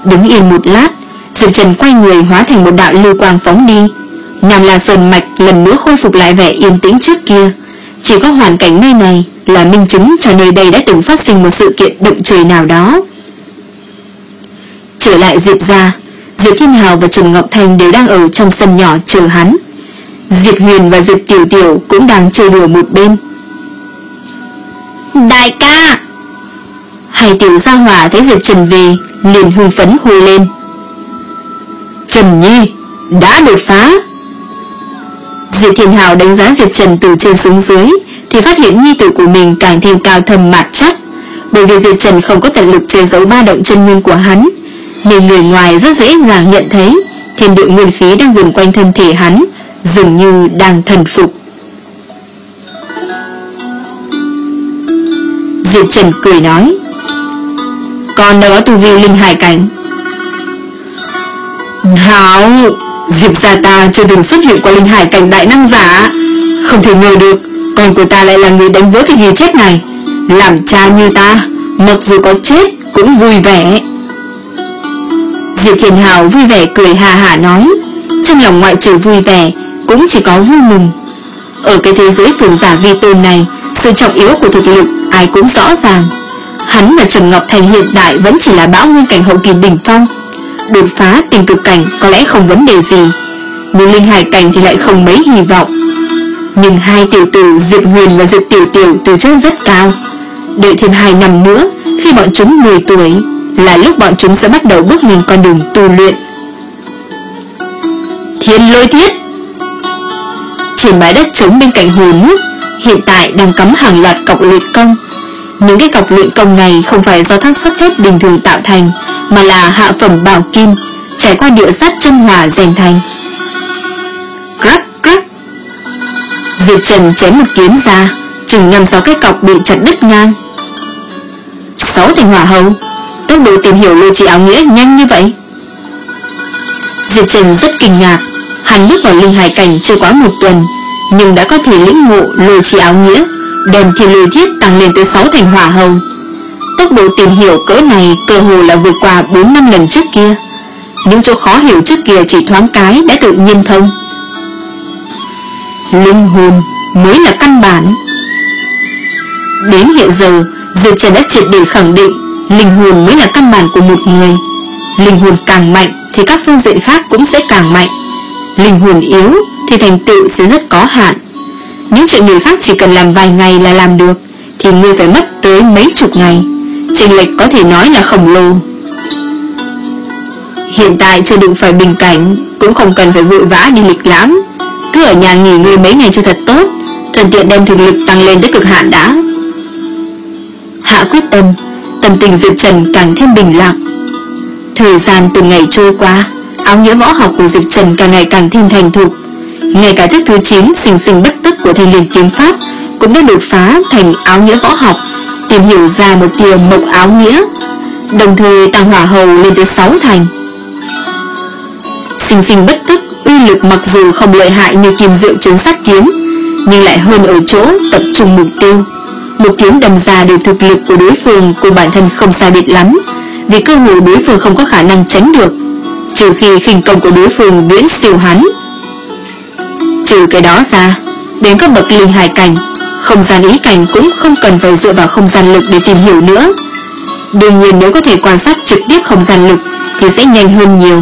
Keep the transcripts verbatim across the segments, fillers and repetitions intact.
Đứng yên một lát, Diệp Trần quay người hóa thành một đạo lưu quang phóng đi. Nam La Sơn Mạch lần nữa khôi phục lại vẻ yên tĩnh trước kia. Chỉ có hoàn cảnh nơi này là minh chứng cho nơi đây đã từng phát sinh một sự kiện động trời nào đó. Trở lại Diệp gia, Diệp Thiên Hào và Trần Ngọc Thành đều đang ở trong sân nhỏ chờ hắn. Diệp Huyền và Diệp Tiểu Tiểu cũng đang chơi đùa một bên. Đại ca! Hai tiểu gia hỏa thấy Diệp Trần về liền hưng phấn hô lên. Trần Nhi đã đột phá. Diệp Thiên Hào đánh giá Diệp Trần từ trên xuống dưới thì phát hiện nhi tử của mình càng thêm cao thâm mạt chắc. Bởi vì Diệp Trần không có tận lực che giấu ba động chân nguyên của hắn, nên người ngoài rất dễ dàng nhận thấy thiên địa nguyên khí đang vần quanh thân thể hắn dường như đang thần phục. Diệp Trần cười nói, con đã có tu vi linh hải cảnh. Hảo, Diệp gia ta chưa từng xuất hiện qua linh hải cảnh đại năng giả, không thể ngờ được con của ta lại là người đánh vỡ cái ghi chép này. Làm cha như ta, mặc dù có chết cũng vui vẻ. Diệp Thiên Hào vui vẻ cười hà hà nói, trong lòng ngoại trừ vui vẻ cũng chỉ có vui mừng. Ở cái thế giới cường giả vi tôn này, sự trọng yếu của thực lực ai cũng rõ ràng. Hắn và Trần Ngọc Thành hiện tại vẫn chỉ là bão nguyên cảnh hậu kỳ đỉnh phong. Đột phá tình cực cảnh có lẽ không vấn đề gì, nhưng linh hải cảnh thì lại không mấy hy vọng. Nhưng hai tiểu tử Diệp Huyền và Diệp Tiểu Tiểu từ trước rất cao. Đợi thêm hai năm nữa, khi bọn chúng mười tuổi, là lúc bọn chúng sẽ bắt đầu bước lên con đường tu luyện. Thiên Lôi Thiết. Trên bãi đất trống bên cạnh hồ nước hiện tại đang cắm hàng loạt cọc luyện công. Những cái cọc luyện công này không phải do thác sắt thép bình thường tạo thành, mà là hạ phẩm bảo kim trải qua địa sát chân hỏa rèn thành. Crack crack. Diệp Trần chém một kiếm ra, chừng năm sáu cái cọc bị chặt đứt ngang. Sáu thành hỏa hầu, tốc độ tìm hiểu lôi trì áo nghĩa nhanh như vậy. Diệp Trần rất kinh ngạc. Hắn bước vào linh hải cảnh chưa quá một tuần, nhưng đã có thể lĩnh ngộ lôi trì áo nghĩa, đem thiên lôi thiết tăng lên tới sáu thành hỏa hầu. Tốc độ tìm hiểu cỡ này cơ hồ là vượt qua bốn năm lần trước kia. Những chỗ khó hiểu trước kia chỉ thoáng cái đã tự nhiên thông. Linh hồn mới là căn bản. Đến hiện giờ, Diệp Trần đã triệt để khẳng định linh hồn mới là căn bản của một người. Linh hồn càng mạnh thì các phương diện khác cũng sẽ càng mạnh. Linh hồn yếu thì thành tựu sẽ rất có hạn. Những chuyện người khác chỉ cần làm vài ngày là làm được, thì ngươi phải mất tới mấy chục ngày. Chênh lệch có thể nói là khổng lồ. Hiện tại chưa đụng phải bình cảnh, cũng không cần phải vội vã đi lịch lãm. Cứ ở nhà nghỉ ngơi mấy ngày cho thật tốt, thuận tiện đem thực lực tăng lên tới cực hạn đã. Hạ quyết tâm, tâm tình Diệp Trần càng thêm bình lặng. Thời gian từng ngày trôi qua, áo nghĩa võ học của Diệp Trần càng ngày càng thêm thành thục. Ngay cả thức thứ chín sinh sinh bất tức của Thanh Liên kiếm pháp cũng đã đột phá thành áo nghĩa võ học, tìm hiểu ra một tia mộc áo nghĩa, đồng thời tăng hỏa hầu lên tới sáu thành. Sinh sinh bất tức uy lực mặc dù không lợi hại như kim diệu trấn sát kiếm, nhưng lại hơn ở chỗ tập trung mục tiêu. Một kiếm đâm ra đều thực lực của đối phương cùng bản thân không sai biệt lắm, vì cơ hội đối phương không có khả năng tránh được, trừ khi khinh công của đối phương viễn siêu hắn. Trừ cái đó ra, đến các bậc linh hải cảnh, không gian ý cảnh cũng không cần phải dựa vào không gian lực để tìm hiểu nữa. Đương nhiên nếu có thể quan sát trực tiếp không gian lực thì sẽ nhanh hơn nhiều.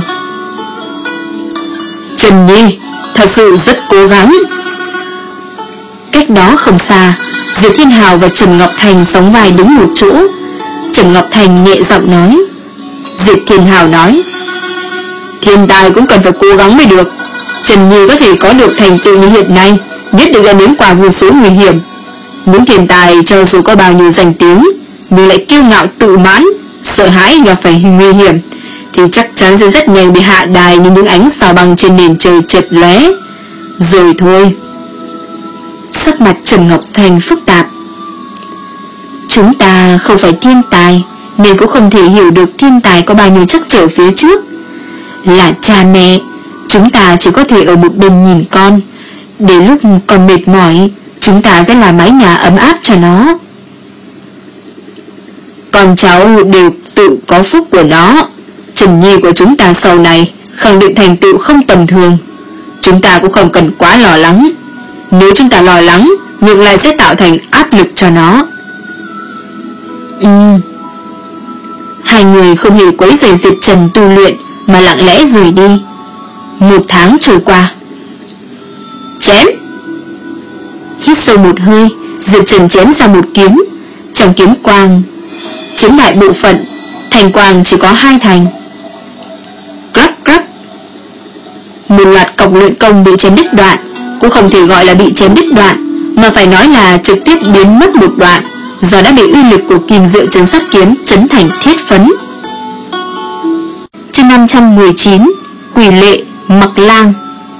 Trần Nhi thật sự rất cố gắng. Cách đó không xa, Diệp Thiên Hào và Trần Ngọc Thành sóng vai đứng một chỗ. Trần Ngọc Thành nhẹ giọng nói. Diệp Thiên Hào nói, thiên tài cũng cần phải cố gắng mới được. Trần Nhi có thể có được thành tựu như hiện nay, nhất định đã nếm qua vô số nguy hiểm. Những thiên tài cho dù có bao nhiêu danh tiếng, nhưng lại kiêu ngạo tự mãn, sợ hãi gặp phải nguy hiểm, thì chắc chắn sẽ rất nhanh bị hạ đài như những ánh sao băng trên nền trời chợt lóe. Rồi thôi. Sắc mặt Trần Ngọc Thành phức tạp. Chúng ta không phải thiên tài, nên cũng không thể hiểu được thiên tài có bao nhiêu trắc trở phía trước. Là cha mẹ, chúng ta chỉ có thể ở một bên nhìn con. Đến lúc con mệt mỏi, chúng ta sẽ là mái nhà ấm áp cho nó. Con cháu đều tự có phúc của nó. Trần Nhi của chúng ta sau này khẳng định thành tựu không tầm thường. Chúng ta cũng không cần quá lo lắng. Nếu chúng ta lo lắng, ngược lại sẽ tạo thành áp lực cho nó. Ừ. Hai người không hề quấy rầy Diệp Trần tu luyện, mà lặng lẽ rời đi. Một tháng trôi qua. Chém. Hít sâu một hơi, Diệp Trần chém ra một kiếm. Trong kiếm quang chiếm đại bộ phận, thành quang chỉ có hai thành. Crắc crắc. Một loạt cọc luyện công bị chém đứt đoạn. Cũng không thể gọi là bị chém đứt đoạn, mà phải nói là trực tiếp biến mất một đoạn, do đã bị uy lực của kim diệu trấn sát kiếm chấn thành thiết phấn. Chương năm trăm mười chín. Quỷ lệ Mặc Lang.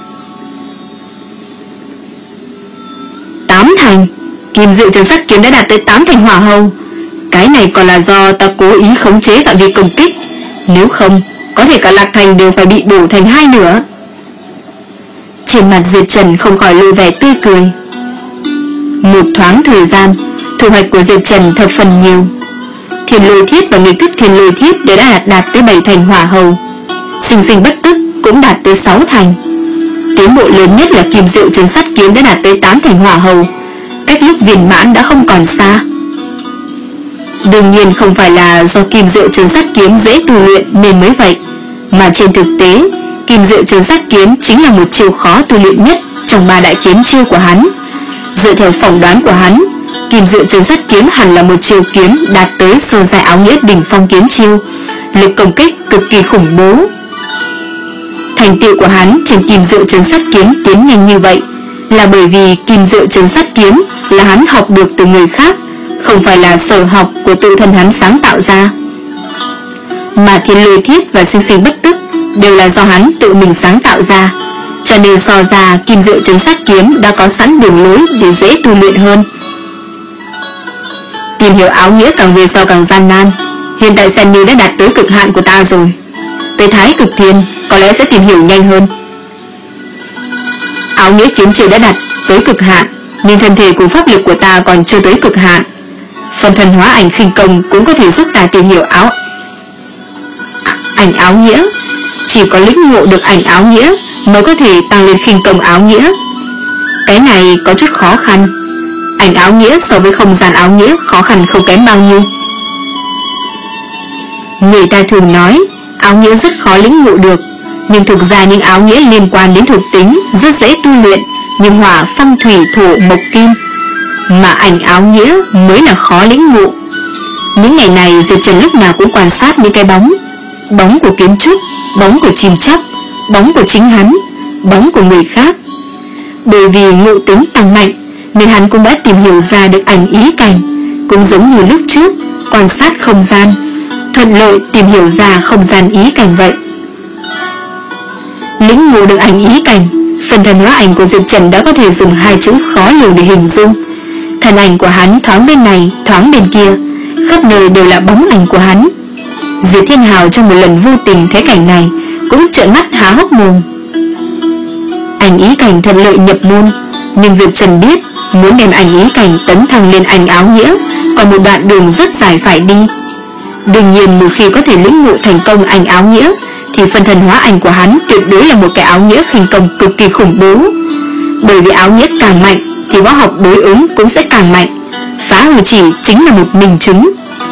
Tám thành. Kim diệu trấn sát kiếm đã đạt tới tám thành hỏa hầu. Cái này còn là do ta cố ý khống chế phạm vi công kích, nếu không có thể cả Lạc Thành đều phải bị bổ thành hai nửa. Trên mặt Diệp Trần không khỏi lộ vẻ tươi cười. Một thoáng thời gian, thu hoạch của Diệp Trần thập phần nhiều. Thiên lôi thiết và nghịch thức thiên lôi thiết đều đã đạt, đạt tới bảy thành hỏa hầu. Sinh sinh bất tức cũng đạt tới sáu thành. Tiến bộ lớn nhất là kim diệu trấn sát kiếm đã đạt tới tám thành hỏa hầu. Cách lúc viên mãn đã không còn xa. Đương nhiên không phải là do kim diệu trấn sát kiếm dễ tu luyện nên mới vậy, mà trên thực tế kim diệu trấn sát kiếm chính là một chiêu khó tu luyện nhất trong ba đại kiếm chiêu của hắn. Dựa theo phỏng đoán của hắn, kim diệu trấn sát kiếm hẳn là một chiêu kiếm đạt tới sơ giai áo nghĩa đỉnh phong kiếm chiêu, lực công kích cực kỳ khủng bố. Thành tựu của hắn trên kim diệu trấn sát kiếm tiến nhanh như vậy là bởi vì kim diệu trấn sát kiếm là hắn học được từ người khác, không phải là sở học của tự thân hắn sáng tạo ra. Mà thiên lôi thiết và sinh sinh bất tức đều là do hắn tự mình sáng tạo ra, cho nên so ra kim diệu trấn sát kiếm đã có sẵn đường lối để dễ tu luyện hơn. Tìm hiểu áo nghĩa càng về sau càng gian nan. Hiện tại xem như đã đạt tới cực hạn của ta rồi. Tới Thái Cực Thiên có lẽ sẽ tìm hiểu nhanh hơn. Áo nghĩa kiếm chiêu đã đạt tới cực hạn, nhưng thân thể cùng pháp lực của ta còn chưa tới cực hạn. Phần thần hóa ảnh khinh công cũng có thể giúp ta tìm hiểu áo ảnh áo nghĩa. Chỉ có lĩnh ngộ được ảnh áo nghĩa mới có thể tăng lên khinh công áo nghĩa. Cái này có chút khó khăn. Ảnh áo nghĩa so với không gian áo nghĩa khó khăn không kém bao nhiêu. Người ta thường nói áo nghĩa rất khó lĩnh ngộ được, nhưng thực ra những áo nghĩa liên quan đến thuộc tính rất dễ tu luyện, như hỏa, phong, thủy, thổ, mộc, kim. Mà ảnh áo nghĩa mới là khó lĩnh ngộ. Những ngày này Diệp Trần lúc nào cũng quan sát những cái bóng. Bóng của kiến trúc, bóng của chim chóc, bóng của chính hắn, bóng của người khác. Bởi vì ngộ tính tăng mạnh nên hắn cũng đã tìm hiểu ra được ảnh ý cảnh, cũng giống như lúc trước quan sát không gian, thuận lợi tìm hiểu ra không gian ý cảnh vậy. Lĩnh ngộ được ảnh ý cảnh, phần thần hóa ảnh của Diệp Trần đã có thể dùng hai chữ khó hiểu để hình dung. Thần ảnh của hắn thoáng bên này, thoáng bên kia, khắp nơi đều là bóng ảnh của hắn. Diệp Thiên Hào trong một lần vô tình thấy cảnh này cũng trợn mắt há hốc mồm. Ảnh ý cảnh thuận lợi nhập môn, nhưng Diệp Trần biết muốn đem ảnh ý cảnh tấn thăng lên ảnh áo nghĩa còn một đoạn đường rất dài phải đi. Đương nhiên một khi có thể lĩnh ngộ thành công ảnh áo nghĩa thì phần thần hóa ảnh của hắn tuyệt đối là một cái áo nghĩa khinh công cực kỳ khủng bố. Bởi vì áo nghĩa càng mạnh thì võ học đối ứng cũng sẽ càng mạnh. Phá hư chỉ chính là một minh chứng.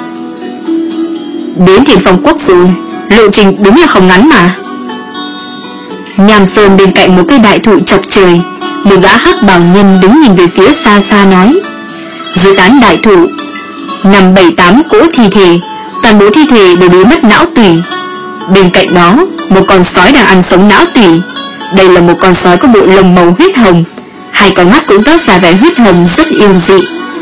Đến Thiên Phong Quốc rồi, lộ trình đúng là không ngắn mà. Nham Sơn bên cạnh một cây đại thụ chọc trời, một gã hắc bào nhân đứng nhìn về phía xa xa nói. Dưới tán đại thụ nằm bảy tám cỗ thi thể, toàn bộ thi thể đều bị mất não tủy. Bên cạnh đó một con sói đang ăn sống não tủy. Đây là một con sói có bộ lông màu huyết hồng, hai con mắt cũng toát ra vẻ huyết hồng rất yêu dị.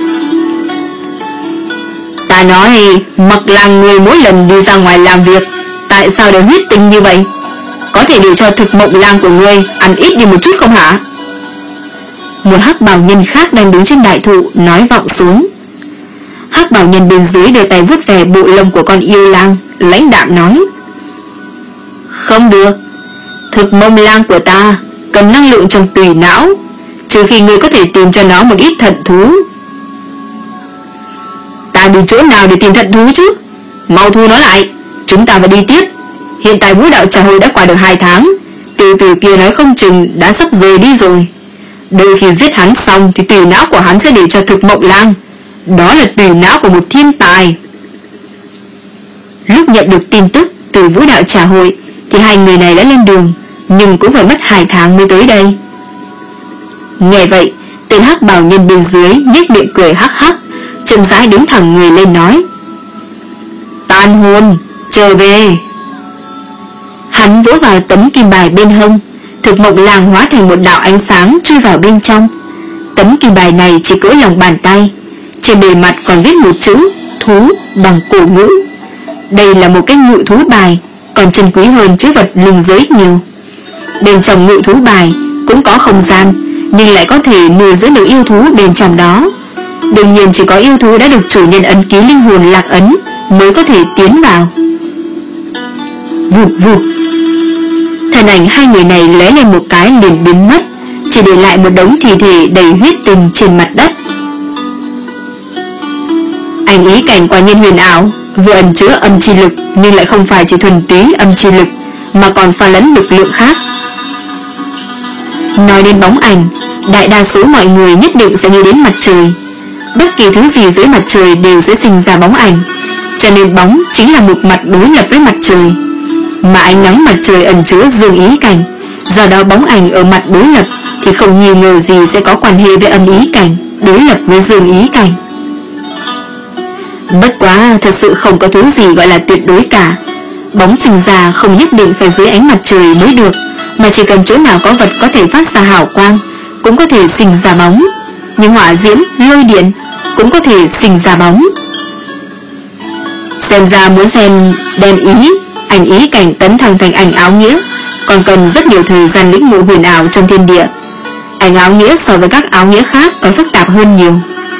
Ta nói Mặc Lang người mỗi lần đi ra ngoài làm việc tại sao đều huyết tinh như vậy? Có thể để cho thực mộng lang của ngươi ăn ít đi một chút không hả? Một hắc bào nhân khác đang đứng trên đại thụ nói vọng xuống. Hắc bào nhân bên dưới đưa tay vuốt về bộ lông của con yêu lang, lãnh đạm nói. Không được, thực mộng lang của ta cần năng lượng trong tùy não, trừ khi ngươi có thể tìm cho nó một ít thận thú. Ta đi chỗ nào để tìm thận thú chứ? Mau thu nó lại, chúng ta phải đi tiếp. Hiện tại Vũ Đạo Trà Hội đã qua được hai tháng, tiểu tử kia nói không chừng đã sắp rời đi rồi. Đợi khi giết hắn xong thì tùy não của hắn sẽ để cho Thực Mộng Lang. Đó là tùy não của một thiên tài. Lúc nhận được tin tức từ Vũ Đạo Trà Hội thì hai người này đã lên đường, nhưng cũng phải mất hai tháng mới tới đây. Nghe vậy, tên hắc bào nhân bên dưới nhếch miệng cười hắc hắc, chậm rãi đứng thẳng người lên nói: Tàn hồn, trở về. Hắn vỗ vào tấm kim bài bên hông, Thực Mộng Lang hóa thành một đạo ánh sáng chui vào bên trong. Tấm kim bài này chỉ cỡ lòng bàn tay, trên bề mặt còn viết một chữ thú bằng cổ ngữ. Đây là một cái ngự thú bài, còn chân quý hơn chữ vật lưng giới nhiều. Bên trong ngự thú bài cũng có không gian, nhưng lại có thể nuôi dưỡng được yêu thú bên trong đó. Đương nhiên chỉ có yêu thú đã được chủ nhân ấn ký linh hồn lạc ấn mới có thể tiến vào. Vụt vụt, thân ảnh hai người này lóe lên một cái liền biến mất, chỉ để lại một đống thi thể đầy huyết tinh trên mặt đất. Anh ý cảnh quả nhiên huyền ảo, vừa ẩn chứa âm chi lực nhưng lại không phải chỉ thuần túy âm chi lực, mà còn pha lẫn lực lượng khác. Nói đến bóng ảnh, đại đa số mọi người nhất định sẽ nghĩ đến mặt trời. Bất kỳ thứ gì dưới mặt trời đều sẽ sinh ra bóng ảnh, cho nên bóng chính là một mặt đối lập với mặt trời. Mà ánh nắng mặt trời ẩn chứa dương ý cảnh, do đó bóng ảnh ở mặt đối lập thì không nghi ngờ gì sẽ có quan hệ với âm ý cảnh, đối lập với dương ý cảnh. Bất quá thật sự không có thứ gì gọi là tuyệt đối cả. Bóng sinh ra không nhất định phải dưới ánh mặt trời mới được, mà chỉ cần chỗ nào có vật có thể phát ra hào quang cũng có thể sinh ra bóng. Như hỏa diễm, lôi điện cũng có thể sinh ra bóng. Xem ra muốn xem đem ý, ảnh ý cảnh tấn thăng thành ảnh áo nghĩa còn cần rất nhiều thời gian lĩnh ngộ huyền ảo trong thiên địa. Ảnh áo nghĩa so với các áo nghĩa khác còn phức tạp hơn nhiều.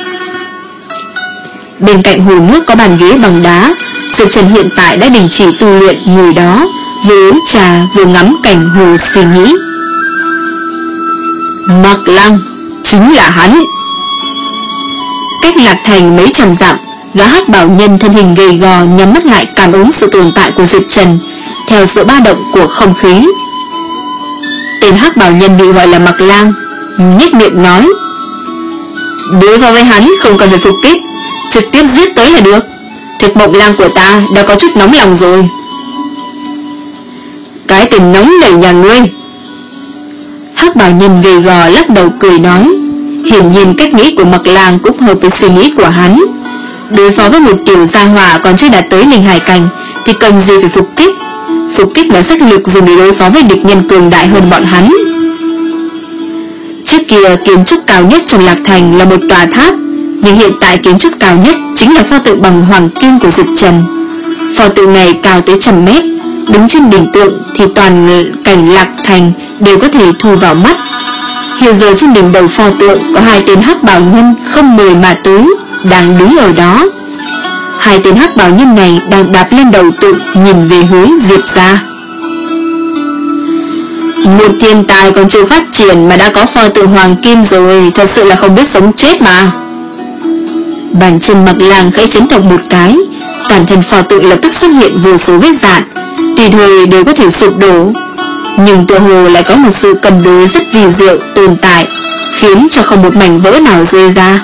Bên cạnh hồ nước có bàn ghế bằng đá, Diệp Trần hiện tại đã đình chỉ tu luyện, ngồi đó vừa uống trà vừa ngắm cảnh hồ suy nghĩ. Mạc Lăng, chính là hắn. Cách Lạc Thành mấy trăm dặm, gã hắc bảo nhân thân hình gầy gò nhắm mắt lại cảm ứng sự tồn tại của Diệp Trần theo sự ba động của không khí. Tên hắc bảo nhân bị gọi là Mạc Lang, nhếch miệng nói: đối phó với hắn không cần phải phục kích, trực tiếp giết tới là được. Thực Mộng Lang của ta đã có chút nóng lòng rồi. Cái tên nóng nảy nhà ngươi. Hắc bảo nhân gầy gò lắc đầu cười nói. Hiển nhiên cách nghĩ của Mạc Lang cũng hợp với suy nghĩ của hắn. Đối phó với một tiểu gia hỏa còn chưa đạt tới linh hải cảnh thì cần gì phải phục kích. Phục kích là sách lược dùng để đối phó với địch nhân cường đại hơn bọn hắn. Trước kia kiến trúc cao nhất trong Lạc Thành là một tòa tháp, nhưng hiện tại kiến trúc cao nhất chính là pho tượng bằng hoàng kim của Diệp Trần. Pho tượng này cao tới trăm mét, đứng trên đỉnh tượng thì toàn cảnh Lạc Thành đều có thể thu vào mắt. Hiện giờ trên đỉnh đầu pho tượng có hai tên hắc bảo nhân không mời mà tới, đang đứng ở đó. Hai tên hắc bảo nhân này đang đạp lên đầu tượng nhìn về hướng Diệp gia. Một thiên tài còn chưa phát triển mà đã có pho tượng hoàng kim rồi, thật sự là không biết sống chết mà. Bàn chân Mạc Lang khẽ chấn động một cái, toàn thân pho tượng lập tức xuất hiện vô số vết rạn, tùy thời đều có thể sụp đổ. Nhưng tựa hồ lại có một sự cân đối rất kỳ diệu tồn tại, khiến cho không một mảnh vỡ nào rơi ra.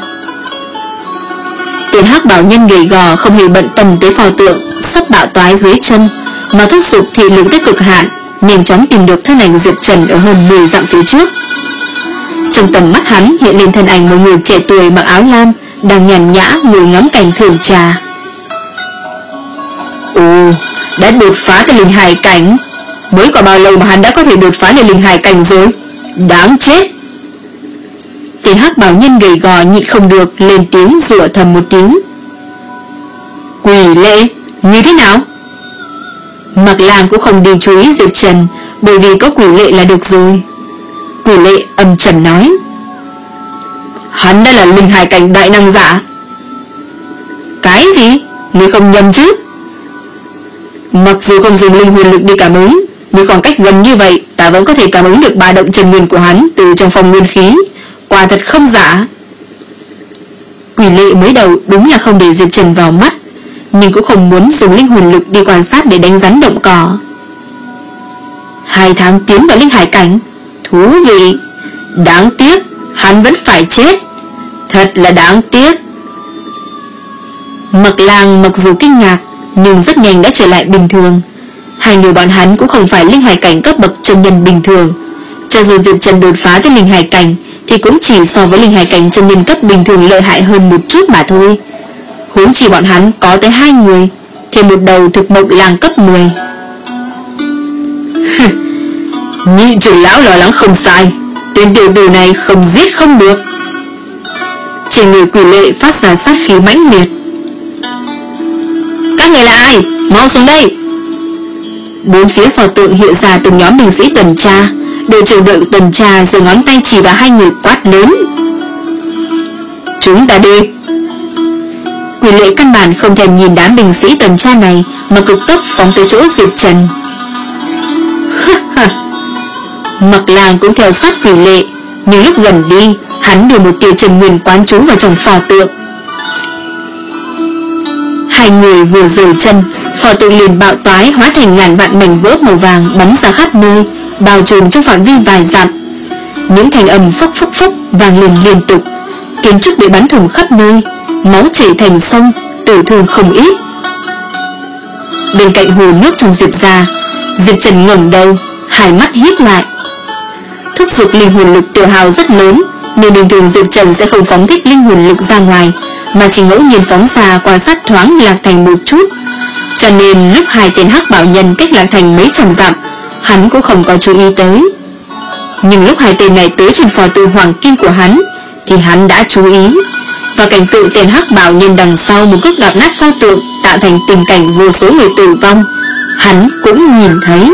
Tên hắc bảo nhân gầy gò không hề bận tâm tới pho tượng sắp bạo toái dưới chân, mà thúc giục thị lực tới cực hạn, nhanh chóng tìm được thân ảnh Diệp Trần ở hơn mười dặm phía trước. Trong tầm mắt hắn hiện lên thân ảnh một người trẻ tuổi mặc áo lam đang nhàn nhã ngồi ngắm cảnh thưởng trà. Ồ, đã đột phá tới linh hải cảnh. Mới có bao lâu mà hắn đã có thể đột phá lên linh hải cảnh rồi? Đáng chết. Tên hắc bảo nhân gầy gò nhịn không được lên tiếng rủa thầm một tiếng. Quỷ lệ, như thế nào? Mạc Lang cũng không đi chú ý Diệp Trần, bởi vì có quỷ lệ là được rồi. Quỷ lệ âm trầm nói. Hắn đã là linh hải cảnh đại năng giả. Cái gì? Ngươi không nhầm chứ? Mặc dù không dùng linh hồn lực đi cảm ứng, nhưng khoảng cách gần như vậy ta vẫn có thể cảm ứng được ba động chân nguyên của hắn từ trong phòng nguyên khí. Quả thật không giả. Quỷ lệ mới đầu đúng là không để Diệp Trần vào mắt, nhưng cũng không muốn dùng linh hồn lực đi quan sát để đánh rắn động cỏ. Hai tháng tiến vào linh hải cảnh, thú vị. Đáng tiếc hắn vẫn phải chết, thật là đáng tiếc. Mạc Lang mặc dù kinh ngạc nhưng rất nhanh đã trở lại bình thường. Hai người bọn hắn cũng không phải linh hải cảnh cấp bậc chân nhân bình thường. Cho dù Diệp Trần đột phá tới linh hải cảnh thì cũng chỉ so với linh hải cảnh chân nhân cấp bình thường lợi hại hơn một chút mà thôi. Huống chi bọn hắn có tới hai người, thì một đầu thực mộc lang cấp mười. Nhị trưởng lão lo lắng không sai, tên tiểu tử này không giết không được. Trên người Quỷ Lệ phát ra sát khí mãnh liệt. Các người là ai? Mau xuống đây. Bốn phía pho tượng hiện ra từng nhóm binh sĩ tuần tra. Đội trưởng đội tuần tra giơ ngón tay chỉ vào hai người quát lớn. Chúng ta đi. Quỷ Lệ căn bản không thèm nhìn đám binh sĩ tuần tra này mà cực tốc phóng tới chỗ Diệp Trần. Mạc Lang cũng theo sát Quỷ Lệ, nhưng lúc gần đi hắn đưa một tia Trần Nguyên quán trú vào trong pho tượng. Hai người vừa rời chân, pho tượng liền bạo toái hóa thành ngàn vạn mảnh vỡ màu vàng bắn ra khắp nơi, bao trùm trong phạm vi vài dặm. Những thanh âm phốc phốc phốc vang lên liên tục, kiến trúc bị bắn thủng khắp nơi, máu chảy thành sông, tử thương không ít. Bên cạnh hồ nước trong Diệp gia, Diệp Trần ngẩng đầu, hai mắt híp lại. Thúc giục linh hồn lực tiêu hao rất lớn, nên bình thường Diệp Trần sẽ không phóng thích linh hồn lực ra ngoài, mà chỉ ngẫu nhiên phóng ra quan sát thoáng Lạc Thành một chút. Cho nên lúc hai tên hắc bảo nhân cách Lạc Thành mấy trăm dặm, hắn cũng không có chú ý tới. Nhưng lúc hai tên này tới trên phò tượng hoàng kim của hắn, thì hắn đã chú ý. Và cảnh tượng tên hắc bảo nhân đằng sau một cước đạp nát pho tượng, tạo thành tình cảnh vô số người tử vong, hắn cũng nhìn thấy.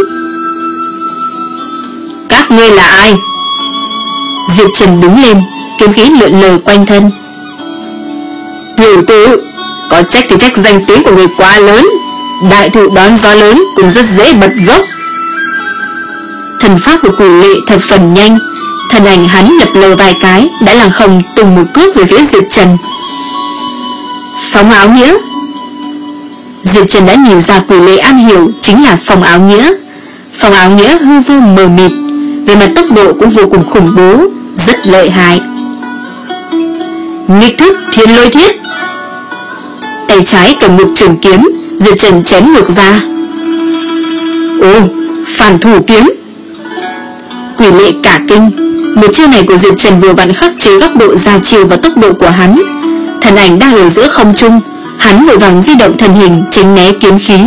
Các ngươi là ai? Diệp Trần đứng lên, kiếm khí lượn lờ quanh thân. Tiểu tử, có trách thì trách danh tiếng của người quá lớn, đại thụ đón gió lớn cũng rất dễ bật gốc. Thần pháp của Quỷ Lệ thật phần nhanh, thân ảnh hắn lập lờ vài cái đã lăng không tung một cước về phía Diệp Trần. Phóng áo nghĩa. Diệp Trần đã nhìn ra Quỷ Lệ am hiểu chính là phong áo nghĩa. Phong áo nghĩa hư vô mờ mịt, về mặt tốc độ cũng vô cùng khủng bố, rất lợi hại. Nghịch thức thiên lôi thiết. Tay trái cầm ngược trường kiếm, Diệp Trần chém ngược ra. Ồ, phản thủ kiếm. Quỷ Lệ cả kinh. Một chiêu này của Diệp Trần vừa vặn khắc chế góc độ ra chiêu và tốc độ của hắn. Thần ảnh đang ở giữa không trung, hắn vội vàng di động thân hình tránh né kiếm khí.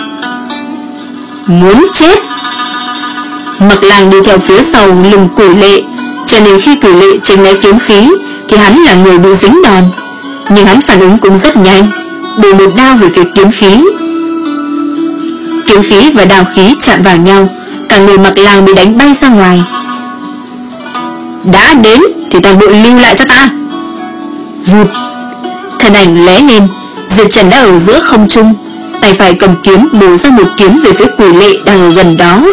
Muốn chết. Mạc Lang đi theo phía sau lưng Quỷ Lệ, cho nên khi Quỷ Lệ tránh né kiếm khí thì hắn là người bị dính đòn. Nhưng hắn phản ứng cũng rất nhanh, đổ một đao về phía kiếm khí. Kiếm khí và đao khí chạm vào nhau, cả người Mạc Lang bị đánh bay ra ngoài. Đã đến thì toàn bộ lưu lại cho ta. Vụt. Thân ảnh lóe lên, Diệp Trần đã ở giữa không trung, tay phải cầm kiếm bổ ra một kiếm về phía Quỷ Lệ đang ở gần đó.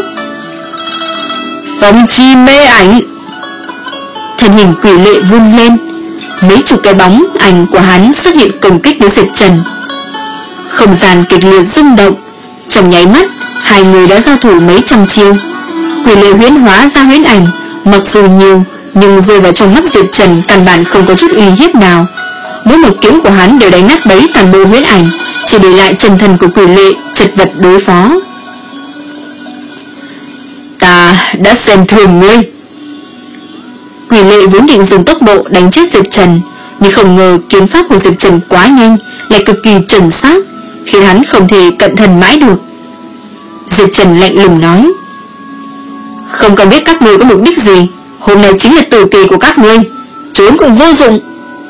Phong chi mê ảnh. Thân hình Quỷ Lệ vun lên, mấy chục cái bóng ảnh của hắn xuất hiện công kích với Diệp Trần. Không gian kịch liệt rung động, trong nháy mắt hai người đã giao thủ mấy trăm chiêu. Quỷ Lệ huyễn hóa ra huyễn ảnh, mặc dù nhiều nhưng rơi vào trong mắt Diệp Trần căn bản không có chút uy hiếp nào. Mỗi một kiếm của hắn đều đánh nát bấy toàn bộ huyễn ảnh, chỉ để lại chân thân của Quỷ Lệ chật vật đối phó. Ta đã xem thường ngươi. Quỷ Lệ vốn định dùng tốc độ đánh chết Diệp Trần, nhưng không ngờ kiếm pháp của Diệp Trần quá nhanh, lại cực kỳ chuẩn xác, khiến hắn không thể cận thần mãi được. Diệp Trần lạnh lùng nói: Không cần biết các ngươi có mục đích gì, hôm nay chính là tử kỳ của các ngươi, trốn cũng vô dụng.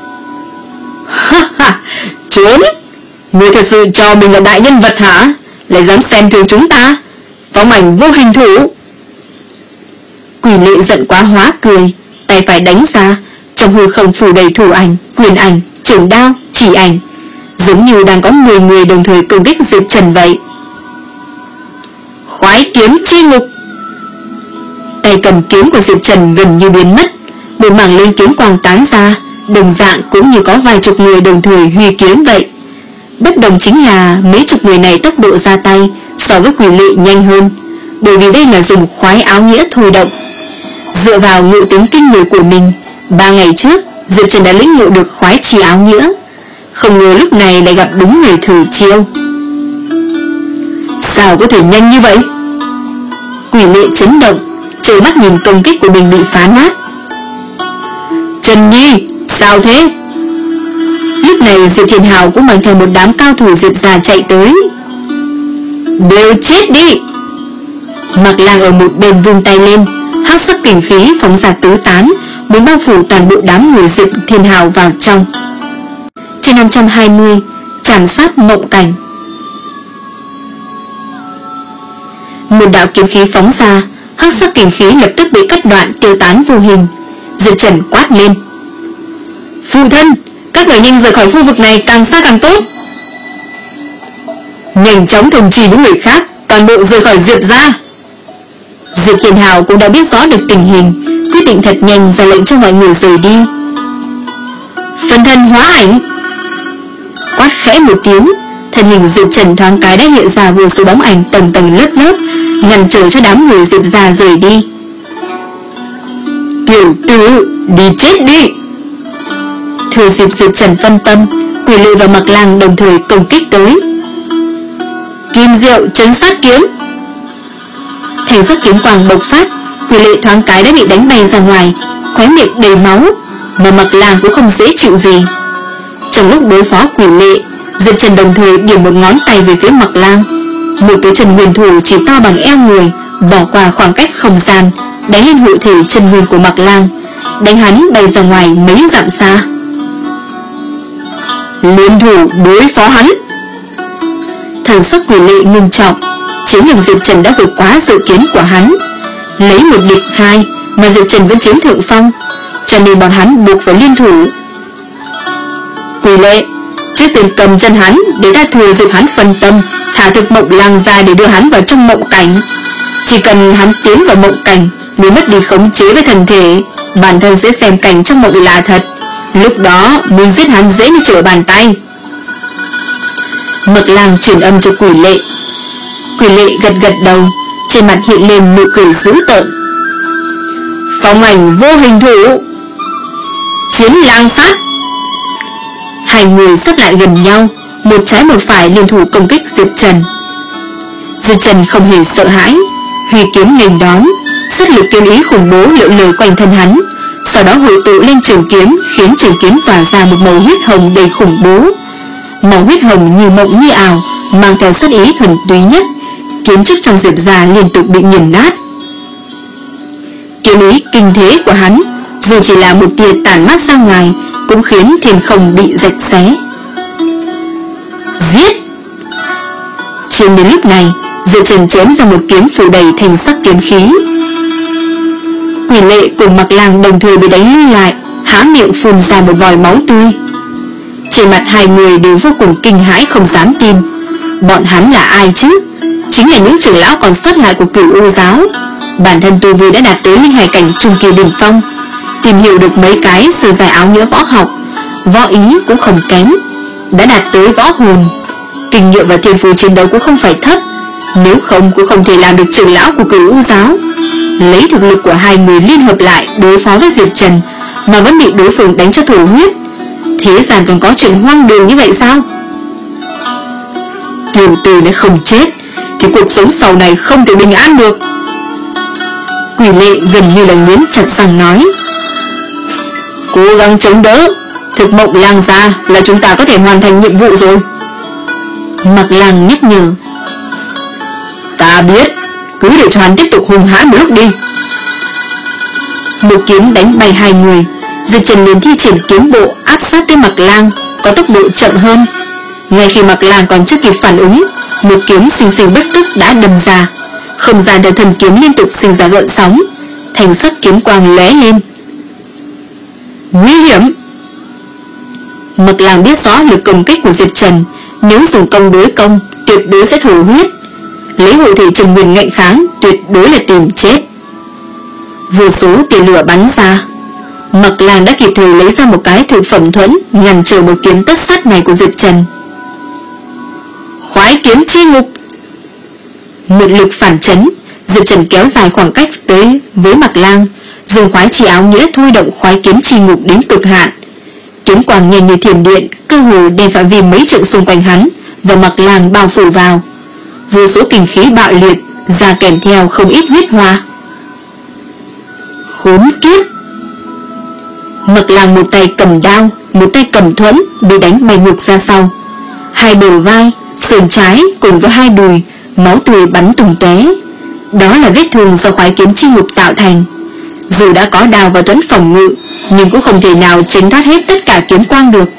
Ha ha, trốn? Ngươi thật sự cho mình là đại nhân vật hả? Lại dám xem thường chúng ta? Phóng ảnh vô hình thủ. Quỷ Lệ giận quá hóa cười, tay phải đánh ra, trong hư không phủ đầy thủ ảnh, quyền ảnh, trường đao, chỉ ảnh, giống như đang có mười người đồng thời công kích Diệp Trần vậy. Khoái kiếm chi ngục. Tay cầm kiếm của Diệp Trần gần như biến mất, một mảng lên kiếm quang tán ra, đồng dạng cũng như có vài chục người đồng thời huy kiếm vậy. Bất đồng chính là mấy chục người này tốc độ ra tay so với Quỷ Lệ nhanh hơn, bởi vì đây là dùng khoái áo nghĩa thôi động. Dựa vào ngộ tính kinh người của mình, ba ngày trước Diệp Trần đã lĩnh ngộ được khoái trì áo nghĩa, không ngờ lúc này lại gặp đúng người thử chiêu. Sao có thể nhanh như vậy? Quỷ Lệ chấn động, trợn mắt nhìn công kích của mình bị phá nát. Trần Nhi, sao thế? Lúc này Diệp Thiên Hào cũng mang theo một đám cao thủ Diệp gia chạy tới. Đều chết đi! Mạc Lang ở một bên vung tay lên, hắc sắc kình khí phóng ra tứ tán, muốn bao phủ toàn bộ đám người Diệp Thiên Hào vào trong. Trên năm trăm hai mươi, trảm sát mộng cảnh. Một đạo kiếm khí phóng ra, hắc sắc kình khí lập tức bị cắt đoạn tiêu tán vô hình. Diệp Trần quát lên: Phụ thân, các người nhanh rời khỏi khu vực này, càng xa càng tốt. Nhanh chóng thông trì những người khác, toàn bộ rời khỏi Diệp gia. Diệp Thiên Hào cũng đã biết rõ được tình hình, quyết định thật nhanh ra lệnh cho mọi người rời đi. Phân thân hóa ảnh. Quát khẽ một tiếng, thân hình Diệp Trần thoáng cái đã hiện ra vô số bóng ảnh tầng tầng lớp lớp, ngăn trở cho đám người Diệp gia rời đi. Tiểu tử, đi chết đi! Thừa dịp Diệp Trần phân tâm, Quỷ Lệ và Mạc Lang đồng thời công kích tới. Kim Diệu chấn sát kiếm. Thành sắc kiếm quang bộc phát, Quỷ Lệ thoáng cái đã bị đánh bay ra ngoài, khóe miệng đầy máu, mà Mạc Lang cũng không dễ chịu gì. Trong lúc đối phó Quỷ Lệ, Diệp Trần đồng thời điểm một ngón tay về phía Mạc Lang. Một cái chân huyền thủ chỉ to bằng eo người, bỏ qua khoảng cách không gian, đánh lên hộ thể chân huyền của Mạc Lang, đánh hắn bay ra ngoài mấy dặm xa. Liên thủ đối phó hắn. Thần sắc Quỷ Lệ ngưng trọng, chính là Diệp Trần đã vượt quá dự kiến của hắn, lấy một địch hai mà Diệp Trần vẫn chiếm thượng phong, cho nên bọn hắn buộc phải liên thủ. Quỷ Lệ, trước tiên cầm chân hắn để ta thừa dịp hắn phân tâm, thả thực Mộng Lang ra để đưa hắn vào trong mộng cảnh. Chỉ cần hắn tiến vào mộng cảnh, nếu mất đi khống chế với thân thể, bản thân sẽ xem cảnh trong mộng là thật, lúc đó muốn giết hắn dễ như trở bàn tay. Mạc Lang truyền âm cho Quỷ Lệ. Quỷ Lệ gật gật đầu, trên mặt hiện lên nụ cười dữ tợn. Phong ảnh vô hình thủ. Chiến lang sát. Hai người sắp lại gần nhau, một trái một phải liên thủ công kích Diệp Trần. Diệp Trần không hề sợ hãi, huy kiếm nghênh đón, sức lực kiếm ý khủng bố lượn lờ quanh thân hắn, sau đó hội tụ lên trường kiếm, khiến trường kiếm tỏa ra một màu huyết hồng đầy khủng bố. Màu huyết hồng như mộng như ảo, mang theo sát ý thuần túy nhất, kiếm chức trong Diệp gia liên tục bị nghiền nát. Kiếm ý kinh thế của hắn, dù chỉ là một tia tản mát ra ngoài, cũng khiến thiên không bị rạch xé. Giết! Trên đến lúc này, Diệp Trần chém ra một kiếm phủ đầy thành sắc kiếm khí. Quỷ Lệ cùng Mạc Lang đồng thời bị đánh lui lại, há miệng phun ra một vòi máu tươi. Trên mặt hai người đều vô cùng kinh hãi, không dám tin. Bọn hắn là ai chứ? Chính là những trưởng lão còn sót lại của Cửu U giáo. Bản thân tu vi đã đạt tới linh hải cảnh trung kỳ đỉnh phong, tìm hiểu được mấy cái sơ giải áo nghĩa võ học, võ ý cũng không kém, đã đạt tới võ hồn. Kinh nghiệm và thiên phú chiến đấu cũng không phải thấp, nếu không cũng không thể làm được trưởng lão của Cửu U giáo. Lấy thực lực của hai người liên hợp lại đối phó với Diệp Trần mà vẫn bị đối phương đánh cho thổ huyết. Thế gian còn có chuyện hoang đường như vậy sao? Tiểu tử này không chết thì cuộc sống sau này không thể bình an được. Quỷ Lệ gần như là nghiến chặt răng nói. Cố gắng chống đỡ, thực Mộng Lang ra là chúng ta có thể hoàn thành nhiệm vụ rồi. Mạc Lang nhắc nhở. Ta biết, cứ để cho hắn tiếp tục hung hãn một lúc đi. Một kiếm đánh bay hai người, Diệp Trần liền thi triển kiếm bộ áp sát tới Mạc Lang, có tốc độ chậm hơn. Ngay khi Mạc Lang còn chưa kịp phản ứng, một kiếm sinh sinh bất tức đã đâm ra. Không gian theo thần kiếm liên tục sinh ra gợn sóng, thành sắc kiếm quang lóe lên. Nguy hiểm! Mạc Lang biết rõ lực công kích của Diệp Trần, nếu dùng công đối công tuyệt đối sẽ thổ huyết, lấy hộ thể Trần Nguyên ngạnh kháng tuyệt đối là tìm chết. Vô số tia lửa bắn ra, Mạc Lang đã kịp thời lấy ra một cái thực phẩm thuẫn ngăn trở một kiếm tất sát này của Diệp Trần. Khoái kiếm chi ngục. Một lực phản chấn, Diệp Trần kéo dài khoảng cách tới với Mạc Lang, dùng khoái chi áo nghĩa thôi động khoái kiếm chi ngục đến cực hạn. Kiếm quang nhanh như thiểm điện, cơ hồ đem phạm vi mấy trượng xung quanh hắn và Mạc Lang bao phủ vào. Vô số kình khí bạo liệt ra kèm theo không ít huyết hoa. Khốn kiếp! Mạc Lang một tay cầm đao, một tay cầm thuẫn, bị đánh bay ngược ra sau. Hai bờ vai, sườn trái cùng với hai đùi, máu tươi bắn tung tóe. Đó là vết thương do khoái kiếm chi ngục tạo thành. Dù đã có đao và thuẫn phòng ngự, nhưng cũng không thể nào tránh thoát hết tất cả kiếm quang được.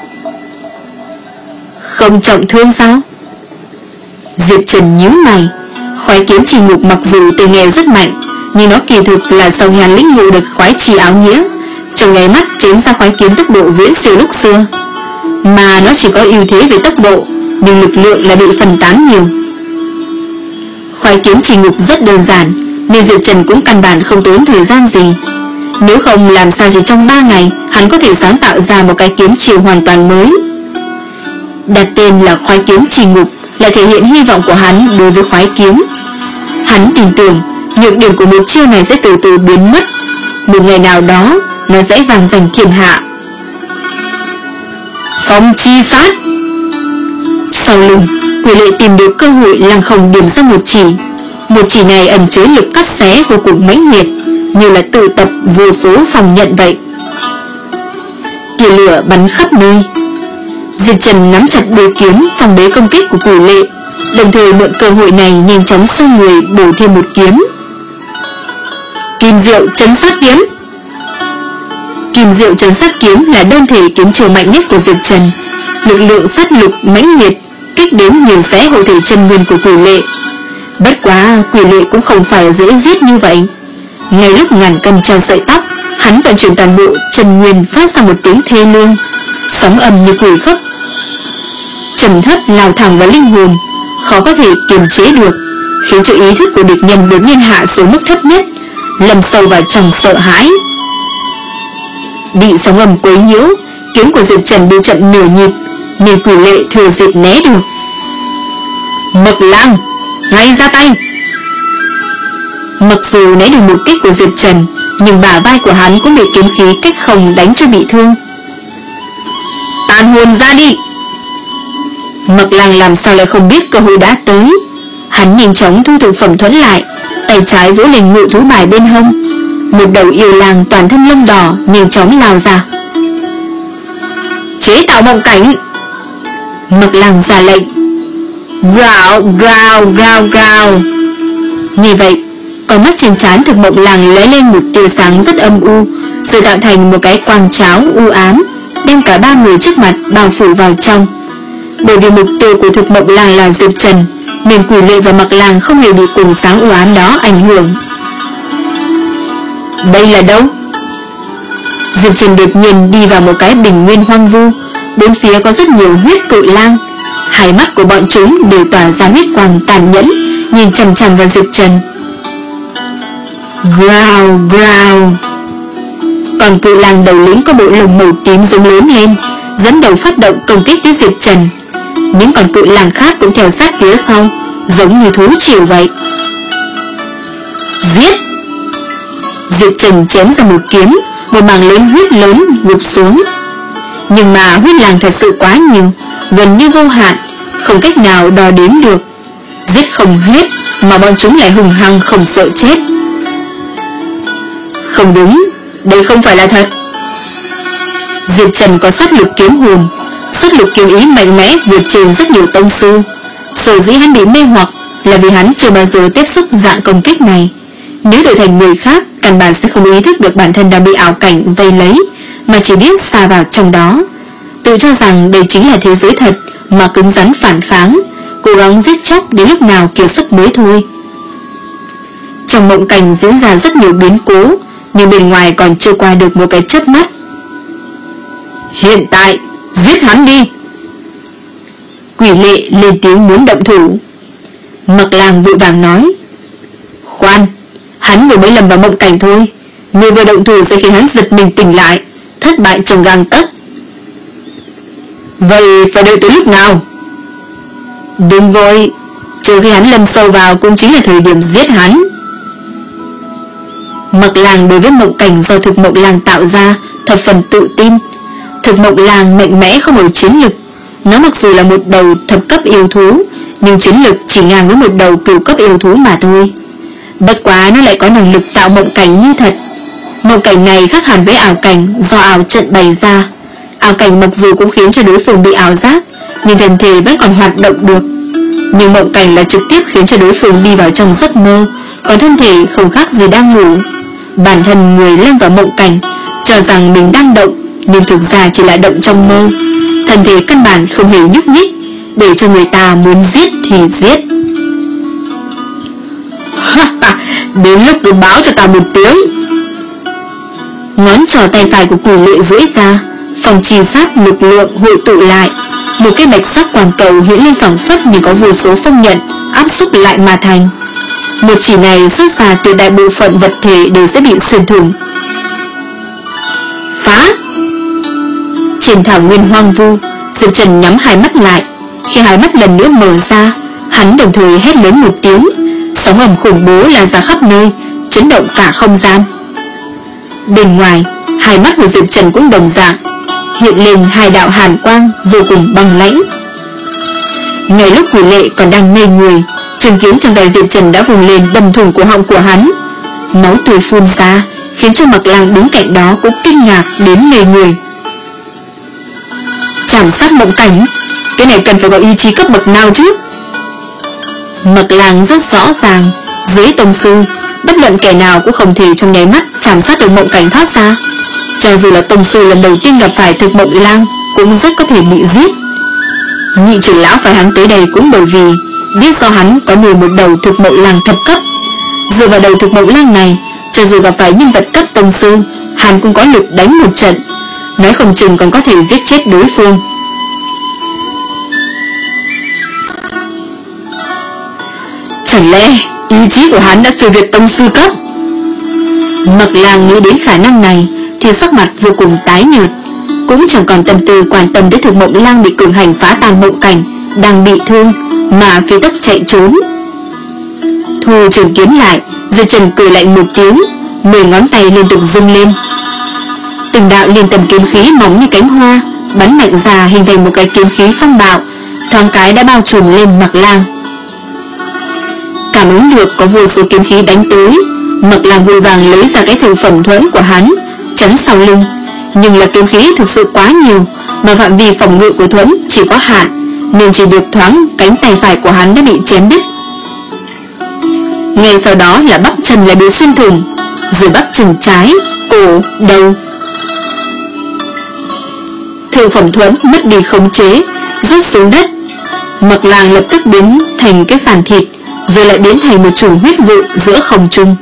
Không trọng thương sao? Diệp Trần nhíu mày. Khoái kiếm chi ngục mặc dù tên nghe rất mạnh, nhưng nó kỳ thực là sau khi hắn lĩnh ngộ được khoái chi áo nghĩa, trong nháy mắt chém ra khoái kiếm tốc độ viễn siêu lúc xưa. Mà nó chỉ có ưu thế về tốc độ, nhưng lực lượng là bị phân tán nhiều. Khoái kiếm chi ngục rất đơn giản, nên Diệp Trần cũng căn bản không tốn thời gian gì. Nếu không làm sao chỉ trong ba ngày hắn có thể sáng tạo ra một cái kiếm chiêu hoàn toàn mới. Đặt tên là khoái kiếm chi ngục là thể hiện hy vọng của hắn đối với khoái kiếm. Hắn tin tưởng nhược điểm của một chiêu này sẽ từ từ biến mất. Một ngày nào đó nó sẽ vang danh thiên hạ. Phong chi sát. Sau lưng, Quỷ Lệ tìm được cơ hội lăng không điểm ra một chỉ. Một chỉ này ẩn chứa lực cắt xé vô cùng mãnh liệt, như là tự tập vô số phòng nhận vậy. Tia lửa bắn khắp nơi. Diệp Trần nắm chặt đôi kiếm phòng bế công kích của Quỷ Lệ, đồng thời mượn cơ hội này nhanh chóng xoay người bổ thêm một kiếm. Kim Diệu Trấn Sát Kiếm. Kim Diệu Trấn Sát Kiếm là đơn thể kiếm chiêu mạnh nhất của Diệp Trần, lực lượng sát lục mãnh liệt, kích đến nghiền xé hộ thể chân nguyên của Quỷ Lệ. Bất quá Quỷ Lệ cũng không phải dễ giết như vậy. Ngay lúc ngàn cân treo sợi tóc, hắn vận chuyển toàn bộ chân nguyên phát ra một tiếng thê lương, sóng âm như quỷ khóc, trầm thấp lao thẳng vào linh hồn, khó có thể kiềm chế được, khiến cho ý thức của địch nhân đột nhiên hạ xuống mức thấp nhất, lầm sâu vào trong sợ hãi. Bị sóng âm quấy nhiễu, kiếm của Diệp Trần bị chậm nửa nhịp, nên Quỷ Lệ thừa dịp né được. Mộc Lang, ngay ra tay! Mặc dù né được một kích của Diệp Trần, nhưng bả vai của hắn cũng bị kiếm khí cách không đánh cho bị thương. Tàn hồn ra đi! Mộc Lang làm sao lại không biết cơ hội đã tới. Hắn nhanh chóng thu thập phẩm thuẫn lại, tay trái vỗ lên ngự thú bài bên hông. Một đầu yêu lang toàn thân lông đỏ nhanh chóng lao ra. Chế tạo mộng cảnh! Mộc Lang ra lệnh. Gào gào gào gào. Như vậy, con mắt trên trán Thực Mộng Lang lóe lên một tia sáng rất âm u, rồi tạo thành một cái quang cháo u ám, đem cả ba người trước mặt bao phủ vào trong. Bởi vì mục tiêu của Thực Mộng Lang là Diệp Trần, nên Quỷ Lệ và Mộc Lang không hề bị cuồng sáng u ám đó ảnh hưởng. Đây là đâu? Diệp Trần đột nhiên đi vào một cái bình nguyên hoang vu, bốn phía có rất nhiều huyết cự lang. Hai mắt của bọn chúng đều tỏa ra huyết quang tàn nhẫn, nhìn chằm chằm vào Diệp Trần. Growl growl. Còn cự lang đầu lĩnh có bộ lông màu tím giống lớn lên, dẫn đầu phát động công kích tới Diệp Trần. Những con cự lang khác cũng theo sát phía sau, giống như thú triều vậy. Giết! Diệp Trần chém ra một kiếm, một mảng lớn huyết lớn ngụp xuống. Nhưng mà huyết lang thật sự quá nhiều, gần như vô hạn, không cách nào đo đếm được. Giết không hết mà bọn chúng lại hùng hăng không sợ chết. Không đúng, đây không phải là thật. Diệp Trần có sát lục kiếm hồn, sát lục kiếm ý mạnh mẽ vượt trên rất nhiều tông sư. Sở dĩ hắn bị mê hoặc là vì hắn chưa bao giờ tiếp xúc dạng công kích này. Nếu đổi thành người khác, căn bản sẽ không ý thức được bản thân đang bị ảo cảnh vây lấy, mà chỉ biết xa vào trong đó, tự cho rằng đây chính là thế giới thật, mà cứng rắn phản kháng, cố gắng giết chóc đến lúc nào kiệt sức mới thôi. Trong mộng cảnh diễn ra rất nhiều biến cố, nhưng bên ngoài còn chưa qua được một cái chớp mắt. Hiện tại, giết hắn đi! Quỷ Lệ lên tiếng muốn động thủ. Mộc Lang vội vàng nói. Khoan, hắn vừa mới lầm vào mộng cảnh thôi, người vừa động thủ sẽ khiến hắn giật mình tỉnh lại, thất bại trong gang tấc. Vậy phải đợi tới lúc nào? Đừng vội, trừ khi hắn lâm sâu vào cũng chính là thời điểm giết hắn. Mộc Lang đối với mộng cảnh do thực mộng lang tạo ra thập phần tự tin. Thực mộng lang mạnh mẽ không ở chiến lực. Nó mặc dù là một đầu thập cấp yêu thú, nhưng chiến lực chỉ ngang với một đầu cửu cấp yêu thú mà thôi. Bất quá nó lại có năng lực tạo mộng cảnh như thật. Mộng cảnh này khác hẳn với ảo cảnh do ảo trận bày ra. Ảo cảnh mặc dù cũng khiến cho đối phương bị ảo giác, nhưng thân thể vẫn còn hoạt động được. Nhưng mộng cảnh là trực tiếp khiến cho đối phương đi vào trong giấc mơ, còn thân thể không khác gì đang ngủ. Bản thân người lâm vào mộng cảnh cho rằng mình đang động, nhưng thực ra chỉ là động trong mơ. Thân thể căn bản không hề nhúc nhích, để cho người ta muốn giết thì giết. Đến lúc cứ báo cho ta một tiếng. Ngón trỏ tay phải của Cửu Lệ duỗi ra, phòng trì sát lực lượng hội tụ lại. Một cái bạch sắc quang cầu hiện lên phẳng phất như có vô số phong nhận áp xúc lại mà thành. Một chỉ này xuất ra từ đại bộ phận vật thể đều sẽ bị xuyên thủng. Phá! Trên thảo nguyên hoang vu, Diệp Trần nhắm hai mắt lại. Khi hai mắt lần nữa mở ra, hắn đồng thời hét lớn một tiếng. Sóng ầm khủng bố lan ra khắp nơi, chấn động cả không gian. Bên ngoài, hai mắt của Diệp Trần cũng đồng dạng, hiện lên hai đạo hàn quang vô cùng băng lãnh. Ngay lúc Quỷ Lệ còn đang ngây người, trường kiếm trong tay Diệp Trần đã vùng lên đâm thủng cổ họng của hắn. Máu tươi phun ra, khiến cho Mộc Lang đứng cạnh đó cũng kinh ngạc đến ngây người. Chảm sát mộng cảnh, cái này cần phải có ý chí cấp bậc nào chứ? Mộc Lang rất rõ ràng, dưới tông sư, bất luận kẻ nào cũng không thể trong nháy mắt chảm sát được mộng cảnh thoát ra. Cho dù là tông sư lần đầu tiên gặp phải thực mộng lang, cũng rất có thể bị giết. Nhị trưởng lão phải hắn tới đây cũng bởi vì biết do hắn có nuôi một đầu thực mộng lang thập cấp. Dựa vào đầu thực mộng lang này, cho dù gặp phải nhân vật cấp tông sư, hắn cũng có lực đánh một trận, nói không chừng còn có thể giết chết đối phương. Chẳng lẽ ý chí của hắn đã siêu việt tông sư cấp? Mộc Lang nghĩ đến khả năng này thì sắc mặt vô cùng tái nhợt, cũng chẳng còn tâm tư quan tâm đến thực mộng lang bị cường hành phá tan mộng cảnh, đang bị thương mà phi tốc chạy trốn. Thu trường kiếm lại, Diệp Trần cười lạnh một tiếng, mười ngón tay liên tục rung lên. Từng đạo liên tầm kiếm khí mỏng như cánh hoa bắn mạnh ra hình thành một cái kiếm khí phong bạo, thoáng cái đã bao trùm lên Mộc Lang. Cảm ứng được có vô số kiếm khí đánh tới, Mộc Lang vội vàng lấy ra cái thượng phẩm thuẫn của hắn chắn sau lưng, nhưng là kiếm khí thực sự quá nhiều, mà phạm vi phòng ngự của thuẫn chỉ có hạn, nên chỉ được thoáng cánh tay phải của hắn đã bị chém đứt. Ngay sau đó là bắp chân lại bị xuyên thủng, rồi bắp chân trái, cổ, đầu. Thượng phẩm thuẫn mất đi khống chế, rớt xuống đất. Mộc Lang lập tức biến thành cái sàn thịt, rồi lại biến thành một chùm huyết vụ giữa không trung.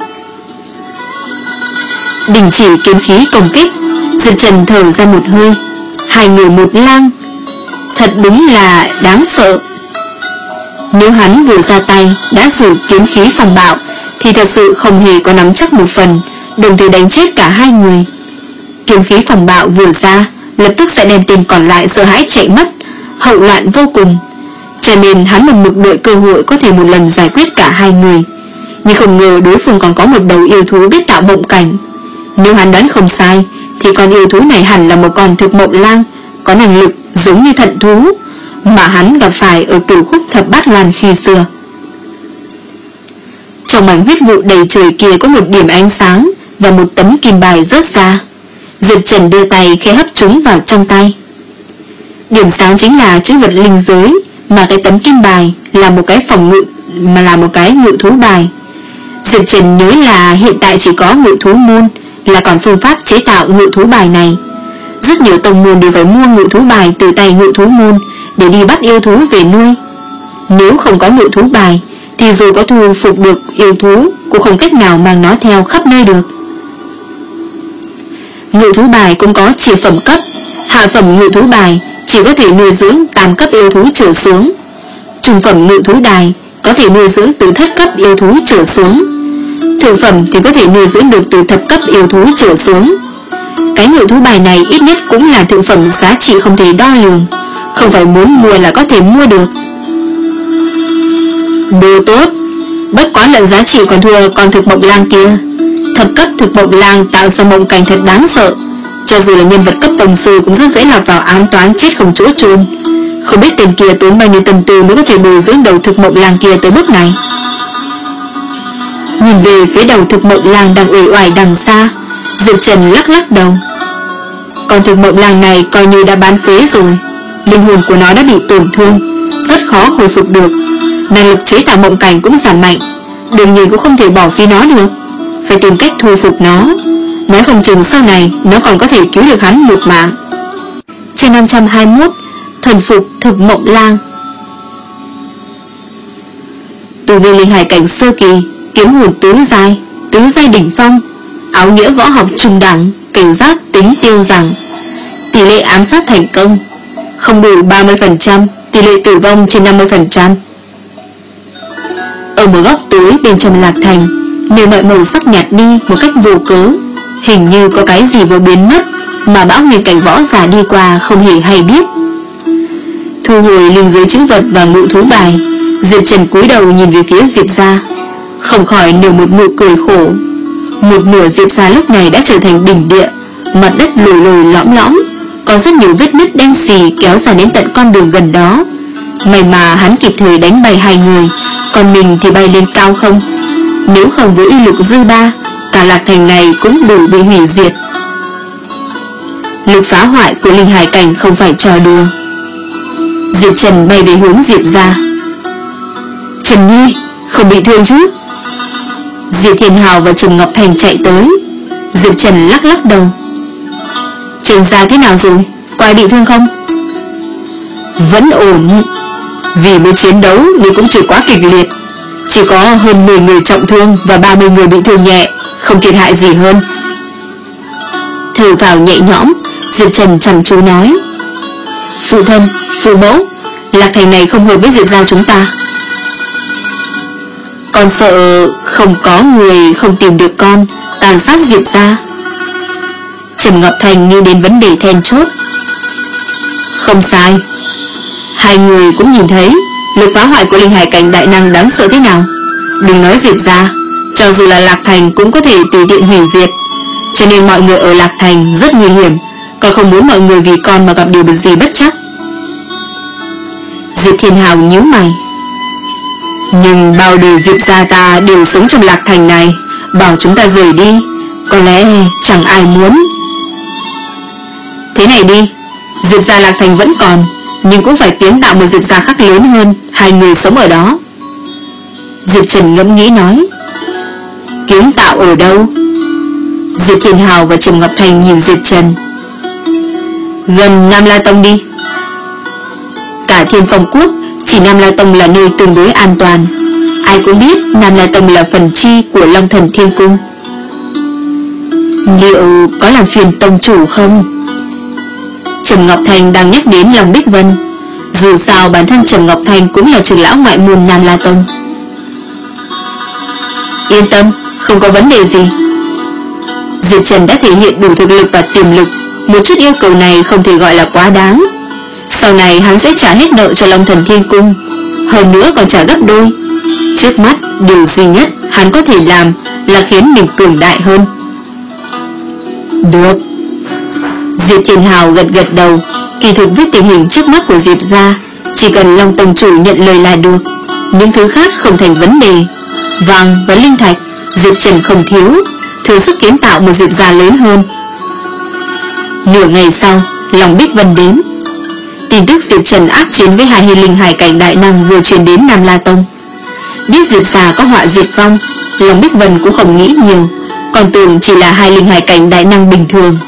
Đình chỉ kiếm khí công kích, Diệp Trần thở ra một hơi. Hai người một lang, thật đúng là đáng sợ. Nếu hắn vừa ra tay đã sử kiếm khí phòng bạo thì thật sự không hề có nắm chắc một phần, đồng thời đánh chết cả hai người. Kiếm khí phòng bạo vừa ra, lập tức sẽ đem tên còn lại sợ hãi chạy mất, hậu loạn vô cùng. Cho nên hắn một mực đợi cơ hội có thể một lần giải quyết cả hai người. Nhưng không ngờ đối phương còn có một đầu yêu thú biết tạo mộng cảnh. Nếu hắn đoán không sai thì con yêu thú này hẳn là một con thực mộng lang, có năng lực giống như thận thú mà hắn gặp phải ở Cửu Khúc Thập Bát Lan khi xưa. Trong mảnh huyết vụ đầy trời kia có một điểm ánh sáng và một tấm kim bài rớt ra. Diệp Trần đưa tay khẽ hấp chúng vào trong tay. Điểm sáng chính là chữ vật linh giới, mà cái tấm kim bài là một cái phòng ngự, mà là một cái ngự thú bài. Diệp Trần nhớ là hiện tại chỉ có ngự thú môn là còn phương pháp chế tạo ngự thú bài này. Rất nhiều tông môn đều phải mua ngự thú bài từ tay ngự thú môn để đi bắt yêu thú về nuôi. Nếu không có ngự thú bài thì dù có thu phục được yêu thú cũng không cách nào mang nó theo khắp nơi được. Ngự thú bài cũng có chia phẩm cấp. Hạ phẩm ngự thú bài chỉ có thể nuôi dưỡng tam cấp yêu thú trở xuống. Trung phẩm ngự thú đài có thể nuôi dưỡng từ thất cấp yêu thú trở xuống. Thượng phẩm thì có thể nuôi dưỡng được từ thập cấp yêu thú trở xuống. Cái ngự thú bài này ít nhất cũng là thượng phẩm, giá trị không thể đo lường, không phải muốn mua là có thể mua được. Đồ tốt, bất quá là giá trị còn thua con thực mộng lang kia. Thập cấp thực mộng lang tạo ra mộng cảnh thật đáng sợ. Cho dù là nhân vật cấp tổng sư cũng rất dễ lọt vào ám toán chết không chỗ chôn. Không biết tên kia tốn bao nhiêu tâm tư mới có thể bồi dưỡng đầu thực mộng lang kia tới bước này. Nhìn về phía đầu thực mộng lang đang uể oải đằng xa, Diệp Trần lắc lắc đầu. Còn thực mộng lang này coi như đã bán phế rồi. Linh hồn của nó đã bị tổn thương, rất khó hồi phục được. Năng lực chế tạo mộng cảnh cũng giảm mạnh, đương nhiên cũng không thể bỏ phí nó được. Phải tìm cách thu phục nó. Nói không chừng sau này nó còn có thể cứu được hắn một mạng. Chương năm trăm hai mươi mốt. Thuần phục thực mộng lang. Tu vi linh hải cảnh sơ kỳ, kiếm hồn tứ giai, tứ giai đỉnh phong, áo nghĩa võ học trung đẳng, cảnh giác tính tiêu rằng. Tỷ lệ ám sát thành công không đủ ba mươi phần trăm, tỷ lệ tử vong trên năm mươi phần trăm. Ở một góc tối bên trong Lạc Thành, nơi mọi màu sắc nhạt đi một cách vô cớ, hình như có cái gì vừa biến mất mà bão nguyên cảnh võ giả đi qua không hề hay biết. Thu hồi linh giới chữ vật và ngự thú bài, Diệp Trần cúi đầu nhìn về phía Diệp gia, không khỏi nở một nụ cười khổ. Một nửa Diệp gia lúc này đã trở thành đỉnh địa, mặt đất lồi lồi lõm lõm, có rất nhiều vết nứt đen xì kéo dài đến tận con đường gần đó. May mà hắn kịp thời đánh bay hai người, còn mình thì bay lên cao không. Nếu không với uy lực dư ba, cả Lạc Thành này cũng đủ bị hủy diệt. Lực phá hoại của linh hải cảnh không phải trò đùa. Diệp Trần bay về hướng Diệp gia. Trần Nhi, không bị thương chứ? Diệp Thiên Hào và Trần Ngọc Thành chạy tới. Diệp Trần lắc lắc đầu. Trần gia thế nào rồi? Có ai bị thương không? Vẫn ổn. Vì mới chiến đấu nên cũng chỉ quá kịch liệt, chỉ có hơn mười người trọng thương và ba mươi người bị thương nhẹ, không thiệt hại gì hơn. Thở vào nhẹ nhõm, Diệp Trần chăm chú nói. Phụ thân, phụ mẫu, Lạc Thành này không hợp với Diệp gia chúng ta. Con sợ không có người không tìm được con, tàn sát Diệp gia. Trần Ngọc Thành nghĩ đến vấn đề then chốt. Không sai, hai người cũng nhìn thấy lực phá hoại của linh hải cảnh đại năng đáng sợ thế nào. Đừng nói Diệp gia, cho dù là Lạc Thành cũng có thể tùy tiện hủy diệt. Cho nên mọi người ở Lạc Thành rất nguy hiểm, còn không muốn mọi người vì con mà gặp điều gì bất trắc. Diệp Thiên Hào nhíu mày. Nhưng bao đời Diệp gia ta đều sống trong Lạc Thành này, bảo chúng ta rời đi, có lẽ chẳng ai muốn. Thế này đi, Diệp gia Lạc Thành vẫn còn, nhưng cũng phải kiến tạo một Diệp gia khác lớn hơn, hai người sống ở đó. Diệp Trần ngẫm nghĩ nói. Kiến tạo ở đâu? Diệp Thiên Hào và Trần Ngọc Thành nhìn Diệp Trần. Gần Nam La Tông đi. Cả Thiên Phong Quốc chỉ Nam La Tông là nơi tương đối an toàn. Ai cũng biết Nam La Tông là phần chi của Long Thần Thiên Cung. Liệu có làm phiền tông chủ không? Trần Ngọc Thành đang nhắc đến Long Bích Vân. Dù sao bản thân Trần Ngọc Thành cũng là trưởng lão ngoại môn Nam La Tông. Yên tâm, không có vấn đề gì. Diệp Trần đã thể hiện đủ thực lực và tiềm lực, một chút yêu cầu này không thể gọi là quá đáng. Sau này hắn sẽ trả hết nợ cho Long Thần Thiên Cung, hơn nữa còn trả gấp đôi. Trước mắt, điều duy nhất hắn có thể làm là khiến mình cường đại hơn. Được. Diệp Thiên Hào gật gật đầu. Kỳ thực với tình hình trước mắt của Diệp gia, chỉ cần Long Tông chủ nhận lời là được, những thứ khác không thành vấn đề. Vàng và linh thạch Diệp Trần không thiếu, thử sức kiến tạo một Diệp gia lớn hơn. Nửa ngày sau, Long Bích Vân đến. Tin tức Diệp Trần ác chiến với hai linh hải cảnh đại năng vừa truyền đến Nam La Tông. Biết Diệp gia có họa diệt vong, Long Bích Vân cũng không nghĩ nhiều, còn tưởng chỉ là hai linh hải cảnh đại năng bình thường.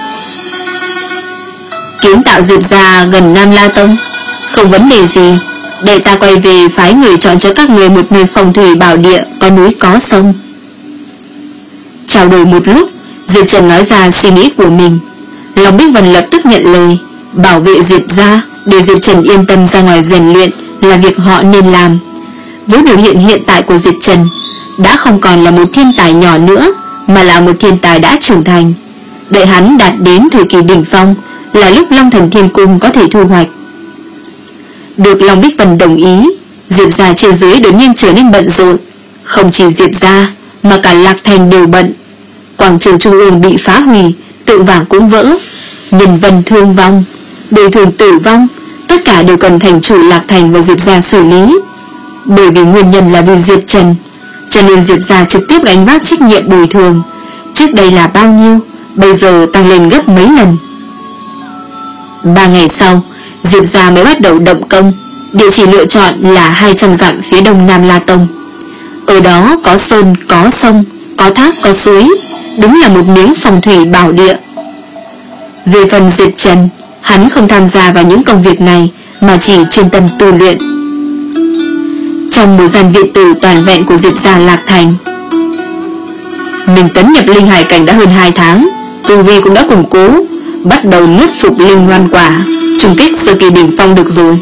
Kiến tạo Diệp gia gần Nam La Tông, không vấn đề gì. Để ta quay về phái người chọn cho các người một nơi phong thủy bảo địa, có núi có sông. Trao đổi một lúc, Diệp Trần nói ra suy nghĩ của mình. Long Bích Vân lập tức nhận lời, bảo vệ Diệp gia, để Diệp Trần yên tâm ra ngoài rèn luyện là việc họ nên làm. Với biểu hiện hiện tại của Diệp Trần, đã không còn là một thiên tài nhỏ nữa, mà là một thiên tài đã trưởng thành. Đợi hắn đạt đến thời kỳ đỉnh phong, là lúc Long Thần Thiên Cung có thể thu hoạch. Được Long Bích Vân đồng ý, Diệp gia trên dưới đột nhiên trở nên bận rộn. Không chỉ Diệp gia, mà cả Lạc Thành đều bận. Quảng trường trung ương bị phá hủy, tượng vàng cũng vỡ, nhân vân thương vong, bồi thường tử vong, tất cả đều cần thành chủ Lạc Thành và Diệp gia xử lý. Bởi vì nguyên nhân là vì Diệp Trần, cho nên Diệp gia trực tiếp gánh vác trách nhiệm bồi thường. Trước đây là bao nhiêu, bây giờ tăng lên gấp mấy lần. Ba ngày sau, Diệp gia mới bắt đầu động công. Địa chỉ lựa chọn là hai trăm dặm phía đông Nam La Tông. Ở đó có sơn, có sông, có thác, có suối, đúng là một miếng phong thủy bảo địa. Về phần Diệp Trần, hắn không tham gia vào những công việc này, mà chỉ chuyên tâm tu luyện. Trong một gian viện tử toàn vẹn của Diệp gia Lạc Thành, mình tấn nhập linh hải cảnh đã hơn hai tháng, tu vi cũng đã củng cố, bắt đầu nuốt phục linh hoan quả, trùng kích sơ kỳ đỉnh phong được rồi.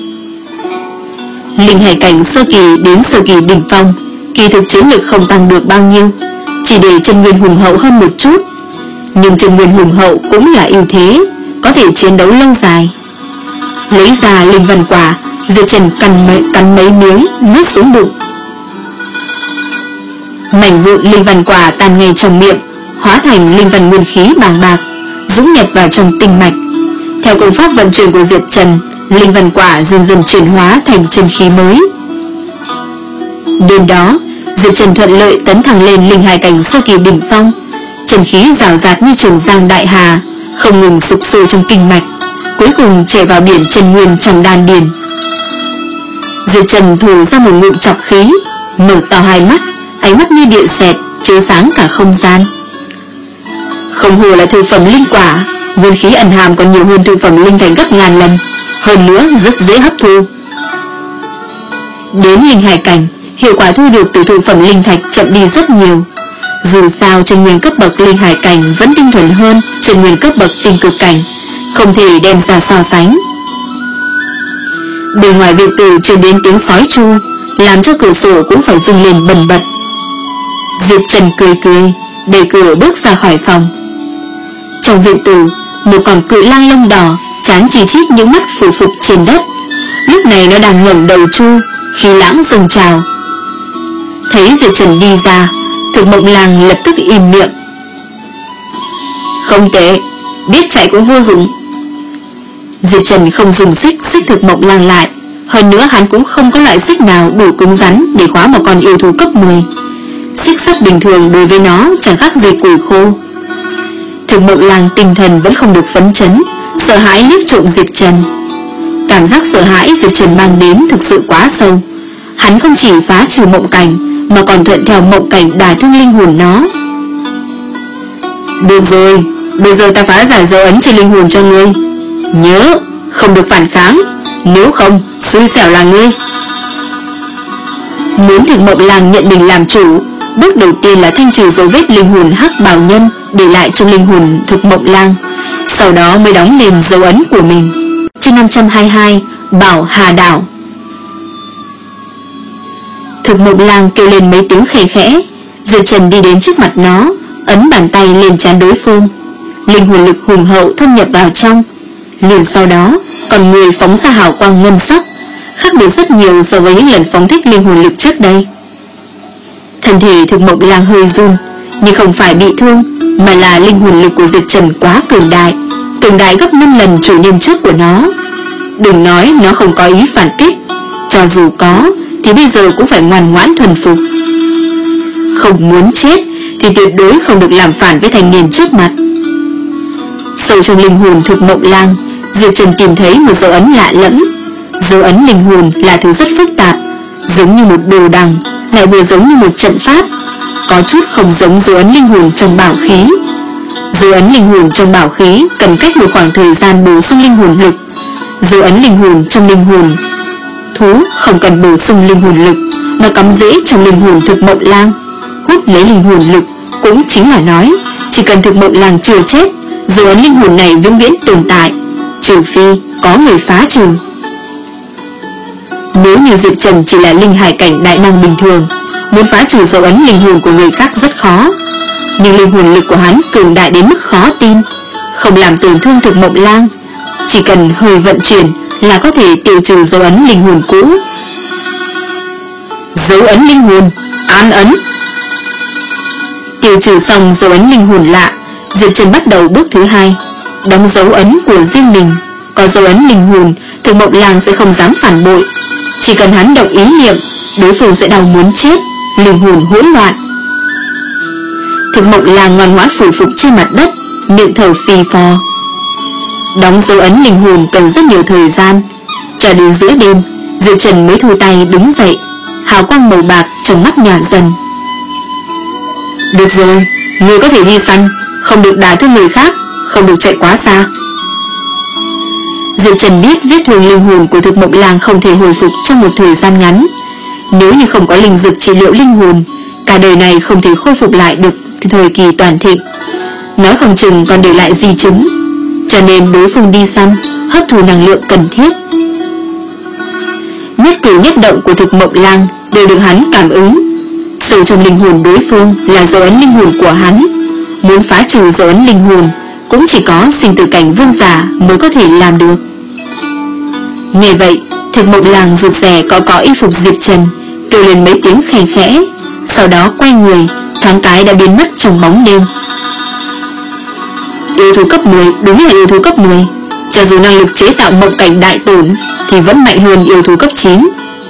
Linh hải cảnh sơ kỳ đến sơ kỳ đỉnh phong, kỳ thực chiến lực không tăng được bao nhiêu, chỉ để chân nguyên hùng hậu hơn một chút. Nhưng chân nguyên hùng hậu cũng là ưu thế, có thể chiến đấu lâu dài. Lấy ra linh văn quả, Diệp Trần cắn mấy, cắn mấy miếng, nuốt xuống bụng. Mảnh vụn linh văn quả tan ngay trong miệng, hóa thành linh văn nguyên khí bàng bạc, dũng nhập vào trong tinh mạch. Theo công pháp vận chuyển của Diệp Trần, linh văn quả dần dần chuyển hóa thành chân khí mới. Đêm đó, Diệp Trần thuận lợi tấn thẳng lên linh hải cảnh sơ kỳ đỉnh phong, chân khí rào rạt như trường giang đại hà, không ngừng sục sôi trong kinh mạch, cuối cùng chảy vào biển chân nguyên trong đan điền. Diệp Trần thổ ra một ngụm trọc khí, mở to hai mắt, ánh mắt như điện xẹt, chiếu sáng cả không gian. Không hồ là thực phẩm linh quả, nguyên khí ẩn hàm còn nhiều hơn thực phẩm linh thạch gấp ngàn lần, hơn nữa rất dễ hấp thu. Đến linh hải cảnh, hiệu quả thu được từ thực phẩm linh thạch chậm đi rất nhiều. Dù sao chân nguyên cấp bậc linh hải cảnh vẫn tinh thuần hơn chân nguyên cấp bậc tinh cực cảnh, không thể đem ra so sánh. Bên ngoài viện tử truyền đến tiếng sói tru, làm cho cửa sổ cũng phải rung lên bần bật. Diệp Trần cười cười, đẩy cửa bước ra khỏi phòng. Trong viện tử, một con cự lang lông đỏ, trán chỉ chít những mắt phủ phục trên đất. Lúc này nó đang ngẩng đầu chu, khí lãng dâng trào. Thấy Diệp Trần đi ra, Thực Mộng Lang lập tức im miệng. Không tệ, biết chạy cũng vô dụng. Diệp Trần không dùng xích xích Thực Mộng Lang lại, hơn nữa hắn cũng không có loại xích nào đủ cứng rắn để khóa một con yêu thú cấp mười. Xích sắt bình thường đối với nó chẳng khác gì củi khô. Thực Mộng Lang tinh thần vẫn không được phấn chấn, sợ hãi liếc trộm Diệp Trần. Cảm giác sợ hãi Diệp Trần mang đến thực sự quá sâu. Hắn không chỉ phá trừ mộng cảnh, mà còn thuận theo mộng cảnh đả thương linh hồn nó. Được rồi, bây giờ ta phá giải dấu ấn trên linh hồn cho ngươi. Nhớ, không được phản kháng, nếu không, xui xẻo là ngươi. Muốn Thực Mộng Lang nhận mình làm chủ, bước đầu tiên là thanh trừ dấu vết linh hồn hắc bào nhân để lại trong linh hồn Thực Mộng Lang, sau đó mới đóng lên dấu ấn của mình. Chương năm trăm hai mươi hai, Bảo Hà Đảo. Thực Mộng Lang kêu lên mấy tiếng khẽ khẽ. Diệp Trần đi đến trước mặt nó, ấn bàn tay lên trán đối phương. Linh hồn lực hùng hậu thâm nhập vào trong. Liền sau đó, còn người phóng ra hào quang ngân sắc, khác biệt rất nhiều so với những lần phóng thích linh hồn lực trước đây. Thân thể Thực Mộng Lang hơi run, nhưng không phải bị thương, mà là linh hồn lực của Diệp Trần quá cường đại, cường đại gấp năm lần chủ nhân trước của nó. Đừng nói nó không có ý phản kích, cho dù có thì bây giờ cũng phải ngoan ngoãn thuần phục. Không muốn chết thì tuyệt đối không được làm phản với thanh niên trước mặt. Sâu trong linh hồn Thực Mộng Lang, Diệp Trần tìm thấy một dấu ấn lạ lẫm. Dấu ấn linh hồn là thứ rất phức tạp, giống như một đồ đằng, lại vừa giống như một trận pháp, có chút không giống dấu ấn linh hồn trong bảo khí. Dấu ấn linh hồn trong bảo khí cần cách một khoảng thời gian bổ sung linh hồn lực. Dấu ấn linh hồn trong linh hồn thú không cần bổ sung linh hồn lực, mà cắm rễ trong linh hồn Thực Mộng Lang, hút lấy linh hồn lực. Cũng chính là nói, chỉ cần Thực Mộng Lang chưa chết, dấu ấn linh hồn này vĩnh viễn tồn tại, trừ phi có người phá trừ. Nếu như Diệp Trần chỉ là linh hải cảnh đại năng bình thường, muốn phá trừ dấu ấn linh hồn của người khác rất khó. Nhưng linh hồn lực của hắn cường đại đến mức khó tin, không làm tổn thương Thực Mộng Lang, chỉ cần hơi vận chuyển là có thể tiêu trừ dấu ấn linh hồn cũ. Dấu ấn linh hồn, an ấn. Tiêu trừ xong dấu ấn linh hồn lạ, Diệp Trần bắt đầu bước thứ hai, đóng dấu ấn của riêng mình. Có dấu ấn linh hồn, Thực Mộng Lang sẽ không dám phản bội. Chỉ cần hắn động ý niệm, đối phương sẽ đau muốn chết, linh hồn hỗn loạn. Thực Mộng Lang ngoan ngoãn phủ phục trên mặt đất, miệng thở phì phò. Đóng dấu ấn linh hồn cần rất nhiều thời gian. Cho đến giữa đêm, Diệp Trần mới thu tay đứng dậy, hào quang màu bạc trong mắt nhạt dần. Được rồi, ngươi có thể đi săn, không được đả thương người khác, không được chạy quá xa. Diệp Trần biết vết thương linh hồn của Thực Mộng Lang không thể hồi phục trong một thời gian ngắn. Nếu như không có linh dược trị liệu linh hồn, cả đời này không thể khôi phục lại được thời kỳ toàn thịnh, nói không chừng còn để lại di chứng. Cho nên đối phương đi săn, hấp thụ năng lượng cần thiết. Nhất cử nhất động của Thực Mộng Lang đều được hắn cảm ứng. Sâu trong linh hồn đối phương là dấu ấn linh hồn của hắn. Muốn phá trừ dấu ấn linh hồn, cũng chỉ có sinh tử cảnh vương giả mới có thể làm được. Nghe vậy, Thực Mộng Lang rụt rè có có y phục Diệp Trần, kêu lên mấy tiếng khẽ khẽ, sau đó quay người, thoáng cái đã biến mất trong bóng đêm. Yêu thú cấp mười đúng là yêu thú cấp mười, cho dù năng lực chế tạo mộng cảnh đại tổn thì vẫn mạnh hơn yêu thú cấp chín.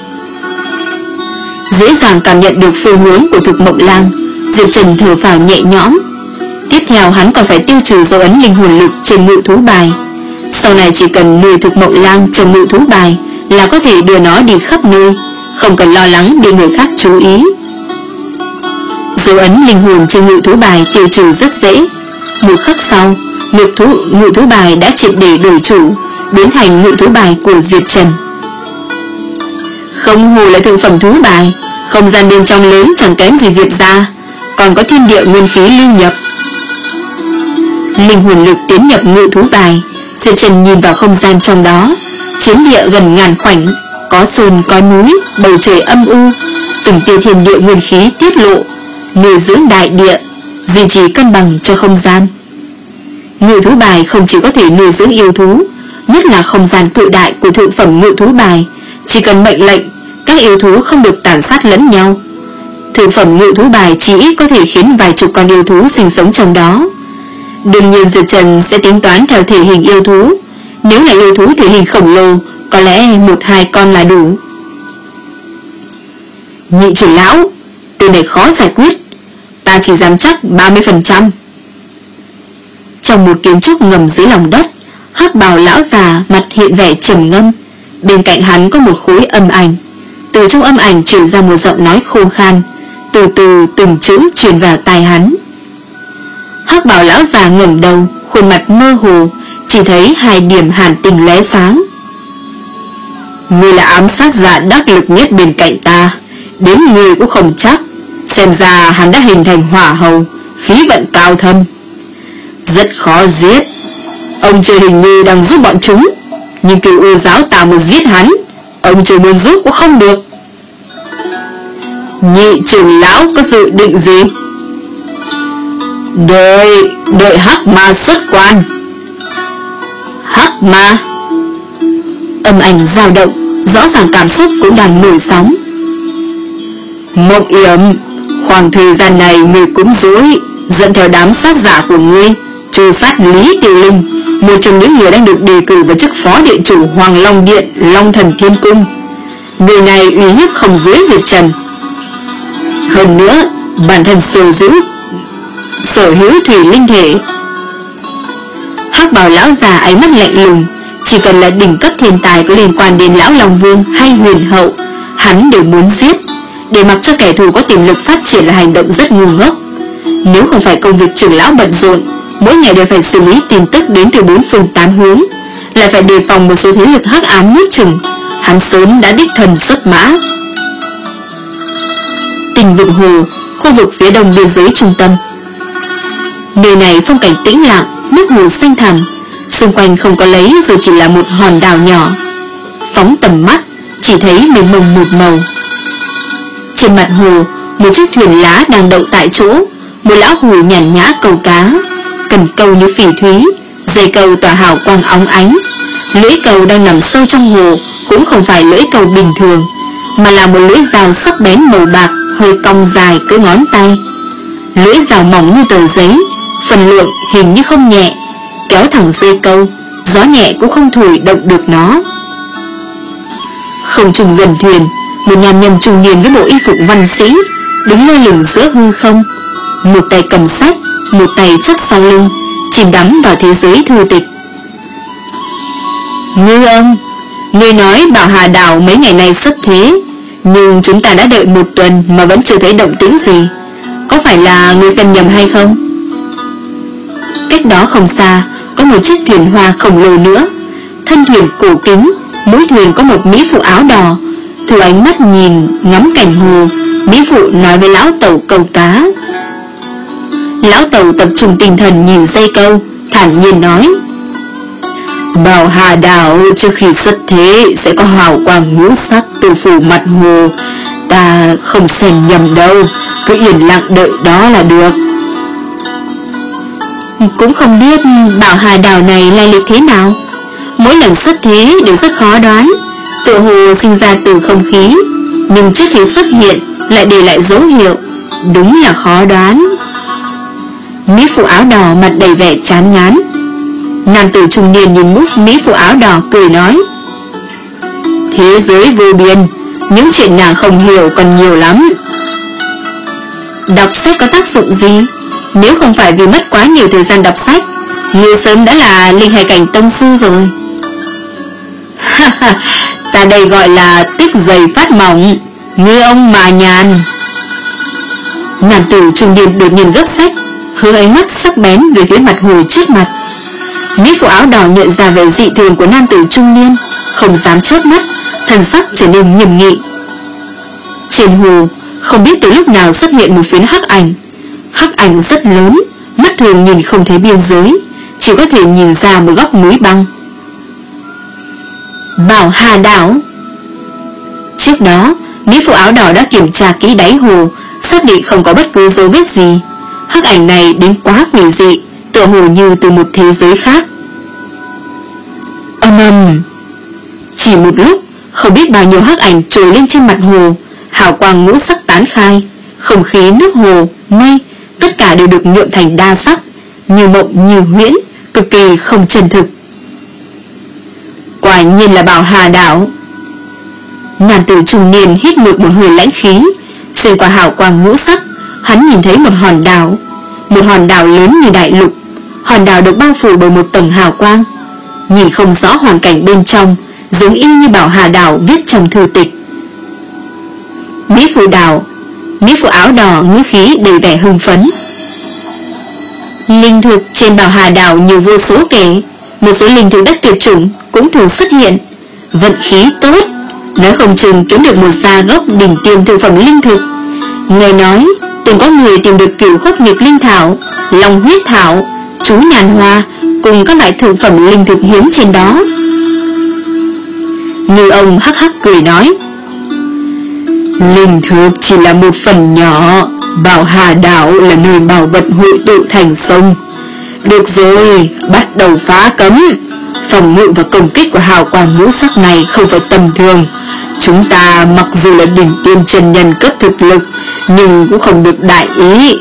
Dễ dàng cảm nhận được phương hướng của Thực Mộng Lang, Diệp Trần thở phào nhẹ nhõm. Tiếp theo hắn còn phải tiêu trừ dấu ấn linh hồn lực trên ngự thú bài. Sau này chỉ cần nuôi Thực Mộng Lang trong ngự thú bài là có thể đưa nó đi khắp nơi, không cần lo lắng bị người khác chú ý. Dấu ấn linh hồn trên ngự thú bài tiêu trừ rất dễ. Một khắc sau, ngự thú, ngự thú bài đã triệt để đổi chủ, biến thành ngự thú bài của Diệp Trần. Không hồ là thượng phẩm thú bài, không gian bên trong lớn chẳng kém gì Diệp ra, còn có thiên địa nguyên khí lưu nhập. Linh hồn lực tiến nhập ngự thú bài, Diệp Trần nhìn vào không gian trong đó. Chiến địa gần ngàn khoảnh, có sơn có núi, bầu trời âm u, từng tia thiên địa nguyên khí tiết lộ, nuôi dưỡng đại địa, duy trì cân bằng cho không gian. Ngự thú bài không chỉ có thể nuôi dưỡng yêu thú, nhất là không gian cự đại của thượng phẩm ngự thú bài, chỉ cần mệnh lệnh, các yêu thú không được tàn sát lẫn nhau. Thượng phẩm ngự thú bài chỉ ít có thể khiến vài chục con yêu thú sinh sống trong đó. Đương nhiên Diệp Trần sẽ tính toán theo thể hình yêu thú. Nếu là yêu thú thể hình khổng lồ, có lẽ một hai con là đủ. Nhị trưởng lão, tên này khó giải quyết, ta chỉ dám chắc ba mươi phần trăm. Trong một kiến trúc ngầm dưới lòng đất, hắc bào lão già mặt hiện vẻ trầm ngâm. Bên cạnh hắn có một khối âm ảnh. Từ trong âm ảnh truyền ra một giọng nói khô khan, từ từ từng chữ truyền vào tai hắn. Hắc bào lão già ngẩng đầu, khuôn mặt mơ hồ, chỉ thấy hai điểm hàn tình lóe sáng. Ngươi là ám sát giả đắc lực nhất bên cạnh ta, đến ngươi cũng không chắc. Xem ra hắn đã hình thành hỏa hầu, khí vận cao thâm, rất khó giết. Ông trời hình như đang giúp bọn chúng, nhưng cửu U giáo ta muốn giết hắn, ông trời muốn giúp cũng không được. Nhị trưởng lão có dự định gì? Đợi, đợi hắc ma xuất quan. Hắc ma? Âm ảnh dao động, rõ ràng cảm xúc cũng đang nổi sóng. Mộng Yểm, khoảng thời gian này ngươi cũng dối, dẫn theo đám sát giả của ngươi trừ sát Lý Tiểu Linh, một trong những người đang được đề cử vào chức phó điện chủ Hoàng Long Điện, Long Thần Thiên Cung. Người này uy hiếp không dưới Diệp Trần. Hơn nữa, bản thân sở hữu sở hữu thủy linh thể. Hắc bào lão già ánh mắt lạnh lùng, chỉ cần là đỉnh cấp thiên tài có liên quan đến lão Long Vương hay Huyền Hậu, hắn đều muốn giết. Để mặc cho kẻ thù có tiềm lực phát triển là hành động rất ngu ngốc. Nếu không phải công việc trưởng lão bận rộn, mỗi ngày đều phải xử lý tin tức đến từ bốn phương tám hướng, lại phải đề phòng một số thế lực hắc ám nuốt chửng, hắn sớm đã đích thân xuất mã. Tình Vực Hồ, khu vực phía đông biên giới trung tâm. Nơi này phong cảnh tĩnh lặng, nước hồ xanh thẳm, xung quanh không có lấy rồi chỉ là một hòn đảo nhỏ. Phóng tầm mắt, chỉ thấy mênh mông một màu. Trên mặt hồ, một chiếc thuyền lá đang đậu tại chỗ. Một lão hồ nhàn nhã câu cá, cần câu như phỉ thúy, dây câu tỏa hào quang óng ánh. Lưỡi câu đang nằm sâu trong hồ cũng không phải lưỡi câu bình thường, mà là một lưỡi dao sắc bén màu bạc, hơi cong dài cỡ ngón tay. lưỡi dao mỏng như tờ giấy, phần lượng hình như không nhẹ, kéo thẳng dây câu, gió nhẹ cũng không thổi động được nó. Không trung gần thuyền, một nam nhân trung niên với bộ y phục văn sĩ đứng lơ lửng giữa hư không, một tay cầm sách, một tay chắp sau lưng, chìm đắm vào thế giới thư tịch. Ngư ông, ngươi nói Bảo Hà Đảo mấy ngày nay xuất thế, nhưng chúng ta đã đợi một tuần mà vẫn chưa thấy động tĩnh gì. Có phải là ngươi xem nhầm hay không? Cách đó không xa có một chiếc thuyền hoa khổng lồ nữa, thân thuyền cổ kính, mũi thuyền có một mỹ phụ áo đỏ. Thu ánh mắt nhìn ngắm cảnh hồ, mỹ phụ nói với lão tàu câu cá. Lão tàu tập trung tinh thần nhìn dây câu, thản nhiên nói: Bảo Hà Đảo trước khi xuất thế sẽ có hào quang ngũ sắc tô phủ mặt hồ. Ta không xem nhầm đâu, cứ yên lặng đợi đó là được. Cũng không biết Bảo Hà Đảo này lai lịch thế nào. Mỗi lần xuất thế đều rất khó đoán, tựa hồ sinh ra từ không khí, nhưng trước khi xuất hiện lại để lại dấu hiệu, đúng là khó đoán. Mỹ phụ áo đỏ mặt đầy vẻ chán ngán. Nam tử trung niên nhìn mút mỹ phụ áo đỏ cười nói: Thế giới vô biên, những chuyện nàng không hiểu còn nhiều lắm. Đọc sách có tác dụng gì? Nếu không phải vì mất quá nhiều thời gian đọc sách, ngươi sớm đã là linh hải cảnh tông sư rồi. Ta đây gọi là tích dày phát mỏng, ngư ông mà nhàn. Nam tử trung niên đột nhiên gấp sách, hướng ánh mắt sắc bén về phía mặt hồ trước mặt. Mỹ phụ áo đỏ nhận ra vẻ dị thường của nam tử trung niên, không dám chớp mắt, thần sắc trở nên nghiêm nghị. Trên hồ không biết từ lúc nào xuất hiện một phiến hắc ảnh. Hắc ảnh rất lớn, mắt thường nhìn không thấy biên giới, chỉ có thể nhìn ra một góc núi băng. Bảo Hà Đảo. Trước đó Mỹ phụ áo đỏ đã kiểm tra kỹ đáy hồ, xác định không có bất cứ dấu vết gì. Hắc ảnh này đến quá quỷ dị, tựa hồ như từ một thế giới khác. Âm ầm. Chỉ một lúc, không biết bao nhiêu hắc ảnh trồi lên trên mặt hồ, hào quang ngũ sắc tán khai, không khí, nước hồ, mây, tất cả đều được nhuộm thành đa sắc, như mộng như huyễn, cực kỳ không chân thực. Quả nhiên là Bảo Hà Đảo. Nam tử trung niên hít ngược một hơi lãnh khí, xuyên qua hào quang ngũ sắc, hắn nhìn thấy một hòn đảo, một hòn đảo lớn như đại lục. Hòn đảo được bao phủ bởi một tầng hào quang, nhìn không rõ hoàn cảnh bên trong, giống y như Bảo Hà Đảo viết trong thư tịch. Mỹ phụ đảo, Mỹ phụ áo đỏ ngữ khí đầy vẻ hưng phấn. Linh thực trên Bảo Hà Đảo nhiều vô số kể, một số linh thực đất tuyệt chủng cũng thường xuất hiện. Vận khí tốt, nói không chừng kiếm được một gia gốc đỉnh tiêm thực phẩm linh thực. Nghe nói từng có người tìm được cửu khúc nhược linh thảo, long huyết thảo, chú nhàn hoa cùng các loại thực phẩm linh thực hiếm trên đó. Như ông hắc hắc cười nói: Linh thực chỉ là một phần nhỏ, Bảo Hà Đảo là nơi bảo vật hội tụ thành sông. Được rồi, bắt đầu phá cấm. Phòng ngự và công kích của hào quang ngũ sắc này không phải tầm thường. Chúng ta mặc dù là đỉnh tiêm chân nhân cấp thực lực, nhưng cũng không được đại ý.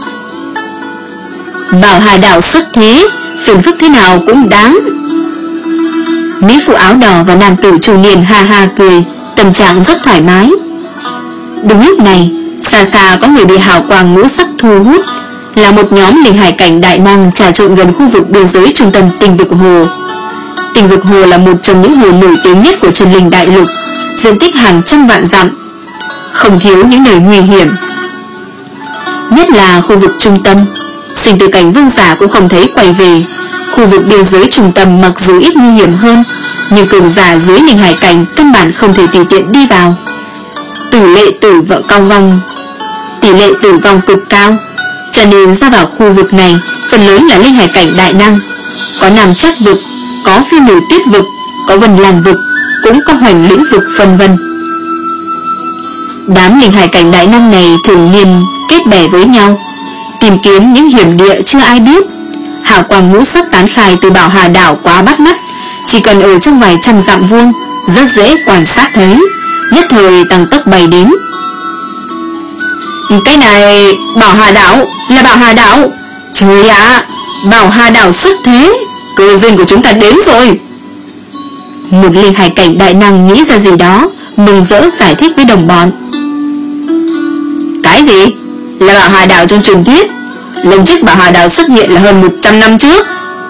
Bảo Hà Đảo xuất thế, phiền phức thế nào cũng đáng. Mỹ phụ áo đỏ và nam tử trung niên ha ha cười, tâm trạng rất thoải mái. Đúng lúc này, xa xa có người bị hào quang ngũ sắc thu hút, là một nhóm linh hải cảnh đại năng trà trộn gần khu vực biên giới trung tâm Tinh Vực Hồ. Tinh Vực Hồ là một trong những hồ nổi tiếng nhất của chân linh đại lục, diện tích hàng trăm vạn dặm, không thiếu những nơi nguy hiểm. Nhất là khu vực trung tâm, sinh tử cảnh vương giả cũng không thấy quay về. Khu vực biên giới trung tâm mặc dù ít nguy hiểm hơn, nhưng cường giả dưới linh hải cảnh căn bản không thể tùy tiện đi vào. Tỷ lệ tử vợ cao vong, tỷ lệ tử vong cực cao, cho nên ra vào khu vực này phần lớn là linh hải cảnh đại năng. Có Nam Chắc vực, có Phi Mười Tuyết vực, có Vân Lan vực, cũng có Hoành Lĩnh vực, vân vân. Đám linh hải cảnh đại năng này thường niên kết bè với nhau, tìm kiếm những hiểm địa chưa ai biết. Hào quang ngũ sắc tán khai từ Bảo Hà Đảo quá bắt mắt, chỉ cần ở trong vài trăm dặm vuông rất dễ quan sát thấy, nhất thời tăng tốc bay đến. Cái này Bảo Hà Đảo, là Bảo Hà Đảo. Trời ạ, Bảo Hà Đảo xuất thế, cơ duyên của chúng ta đến rồi. Một linh hải cảnh đại năng nghĩ ra gì đó, mừng rỡ giải thích với đồng bọn. Cái gì? Là Bảo Hà Đảo trong truyền thuyết. Lần trước Bảo Hà Đảo xuất hiện là hơn một trăm năm trước.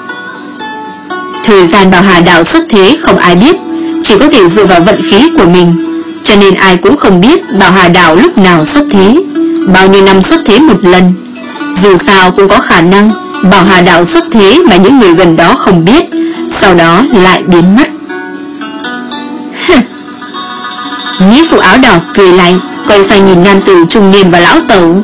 Thời gian Bảo Hà Đảo xuất thế không ai biết, chỉ có thể dựa vào vận khí của mình, cho nên ai cũng không biết Bảo Hà Đảo lúc nào xuất thế, bao nhiêu năm xuất thế một lần. Dù sao cũng có khả năng Bảo Hà Đảo xuất thế mà những người gần đó không biết, sau đó lại biến mất. Nghĩa phụ áo đỏ cười lạnh, quay sang nhìn nam tử trung niên và lão tẩu.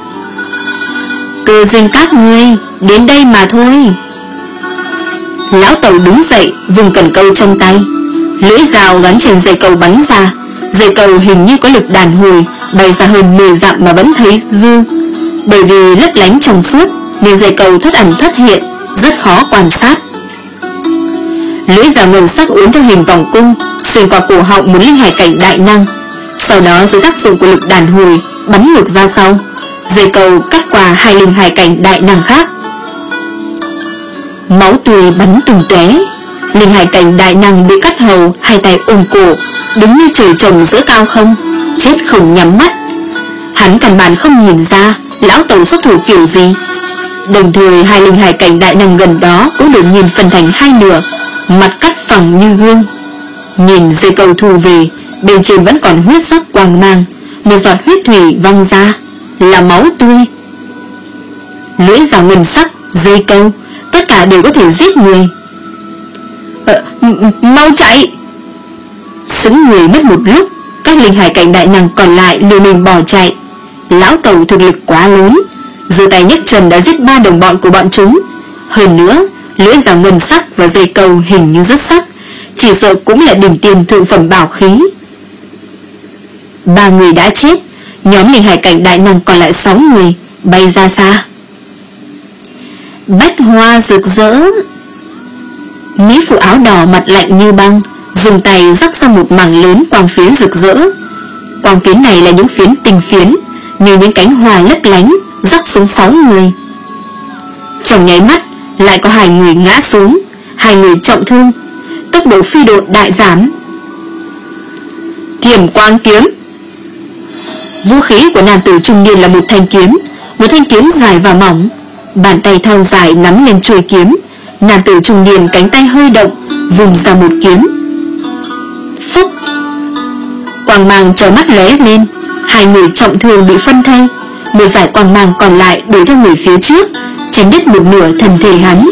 Cơ duyên các ngươi đến đây mà thôi. Lão tẩu đứng dậy, vùng cần câu trong tay, lưỡi dao gắn trên dây câu bắn ra. Dây câu hình như có lực đàn hồi, bay ra hơn mười dặm mà vẫn thấy dư. Bởi vì lấp lánh trong suốt nên dây câu thoát ẩn thoát hiện, rất khó quan sát. Lưỡi dao ngân sắc uốn theo hình vòng cung, xuyên qua cổ họng một linh hải cảnh đại năng. Sau đó dưới tác dụng của lực đàn hồi bắn ngược ra sau, dây câu cắt qua hai linh hải cảnh đại năng khác. Máu tươi bắn tung tóe. Linh hải cảnh đại năng bị cắt hầu, hai tay ôm cổ, đứng như trời trồng giữa cao không, chết không nhắm mắt. Hắn căn bản không nhìn ra lão tẩu xuất thủ kiểu gì. Đồng thời hai linh hải cảnh đại năng gần đó cũng đột nhiên phân thành hai nửa, mặt cắt phẳng như gương. Nhìn dây câu thu về, bên trên vẫn còn huyết sắc quang mang, một giọt huyết thủy văng ra, là máu tươi. Lưỡi dao ngân sắc, dây câu, tất cả đều có thể giết người. Ờ, mau chạy! Sững người mất một lúc, các linh hải cảnh đại năng còn lại liều mình bỏ chạy. Lão tẩu thực lực quá lớn, giơ tay nhấc chân đã giết ba đồng bọn của bọn chúng. Hơn nữa, lưỡi dao ngân sắc và dây câu hình như rất sắc, chỉ sợ cũng là đỉnh tiền thượng phẩm bảo khí. Ba người đã chết, nhóm linh hải cảnh đại năng còn lại sáu người bay ra xa. Bách hoa rực rỡ. Mỹ phụ áo đỏ mặt lạnh như băng, dùng tay rắc ra một mảng lớn quang phiến rực rỡ. Quang phiến này là những phiến tinh phiến, như những cánh hoa lấp lánh, rắc xuống sáu người. Trong nháy mắt lại có hai người ngã xuống, hai người trọng thương, tốc độ phi độn đại giảm. Thiểm quang kiếm. Vũ khí của nam tử trung niên là một thanh kiếm, một thanh kiếm dài và mỏng. Bàn tay thon dài nắm lên chuôi kiếm. Nam tử trung niên cánh tay hơi động, vùng ra một kiếm. Phúc! Quang mang chói mắt lóe lên, hai người trọng thương bị phân thây. Một dải quang mang còn lại đuổi theo người phía trước, chém đứt một nửa thân thể hắn.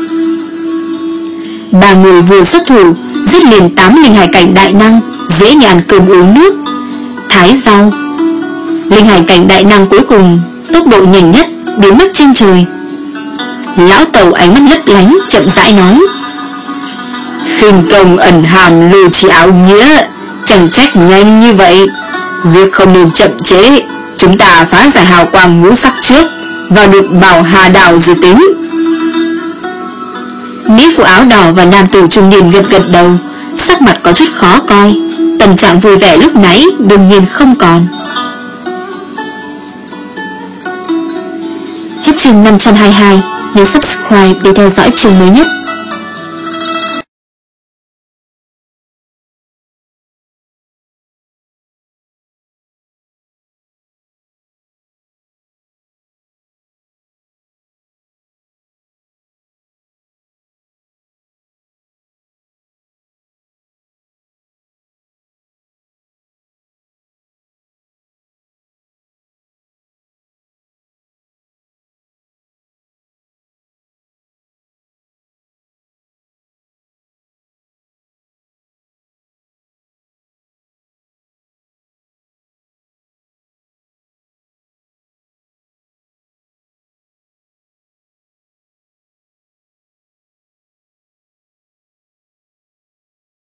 Ba người vừa xuất thủ, giết liền tám linh hải cảnh đại năng, dễ như ăn cơm uống nước. Thái Giao. Linh hải cảnh đại năng cuối cùng tốc độ nhanh nhất, biến mất trên trời. Lão tẩu ánh mắt lấp lánh, chậm rãi nói: khinh công ẩn hàm lưu chỉ áo nghĩa, chẳng trách nhanh như vậy. Việc không nên chậm chế, chúng ta phá giải hào quang ngũ sắc trước, vào được Bảo Hà Đảo rồi tính. Mỹ phụ áo đỏ và nam tử trung niên gật gật đầu, sắc mặt có chút khó coi, tâm trạng vui vẻ lúc nãy đương nhiên không còn. Hết chương năm trăm hai mươi hai, nhấn subscribe để theo dõi chương mới nhất.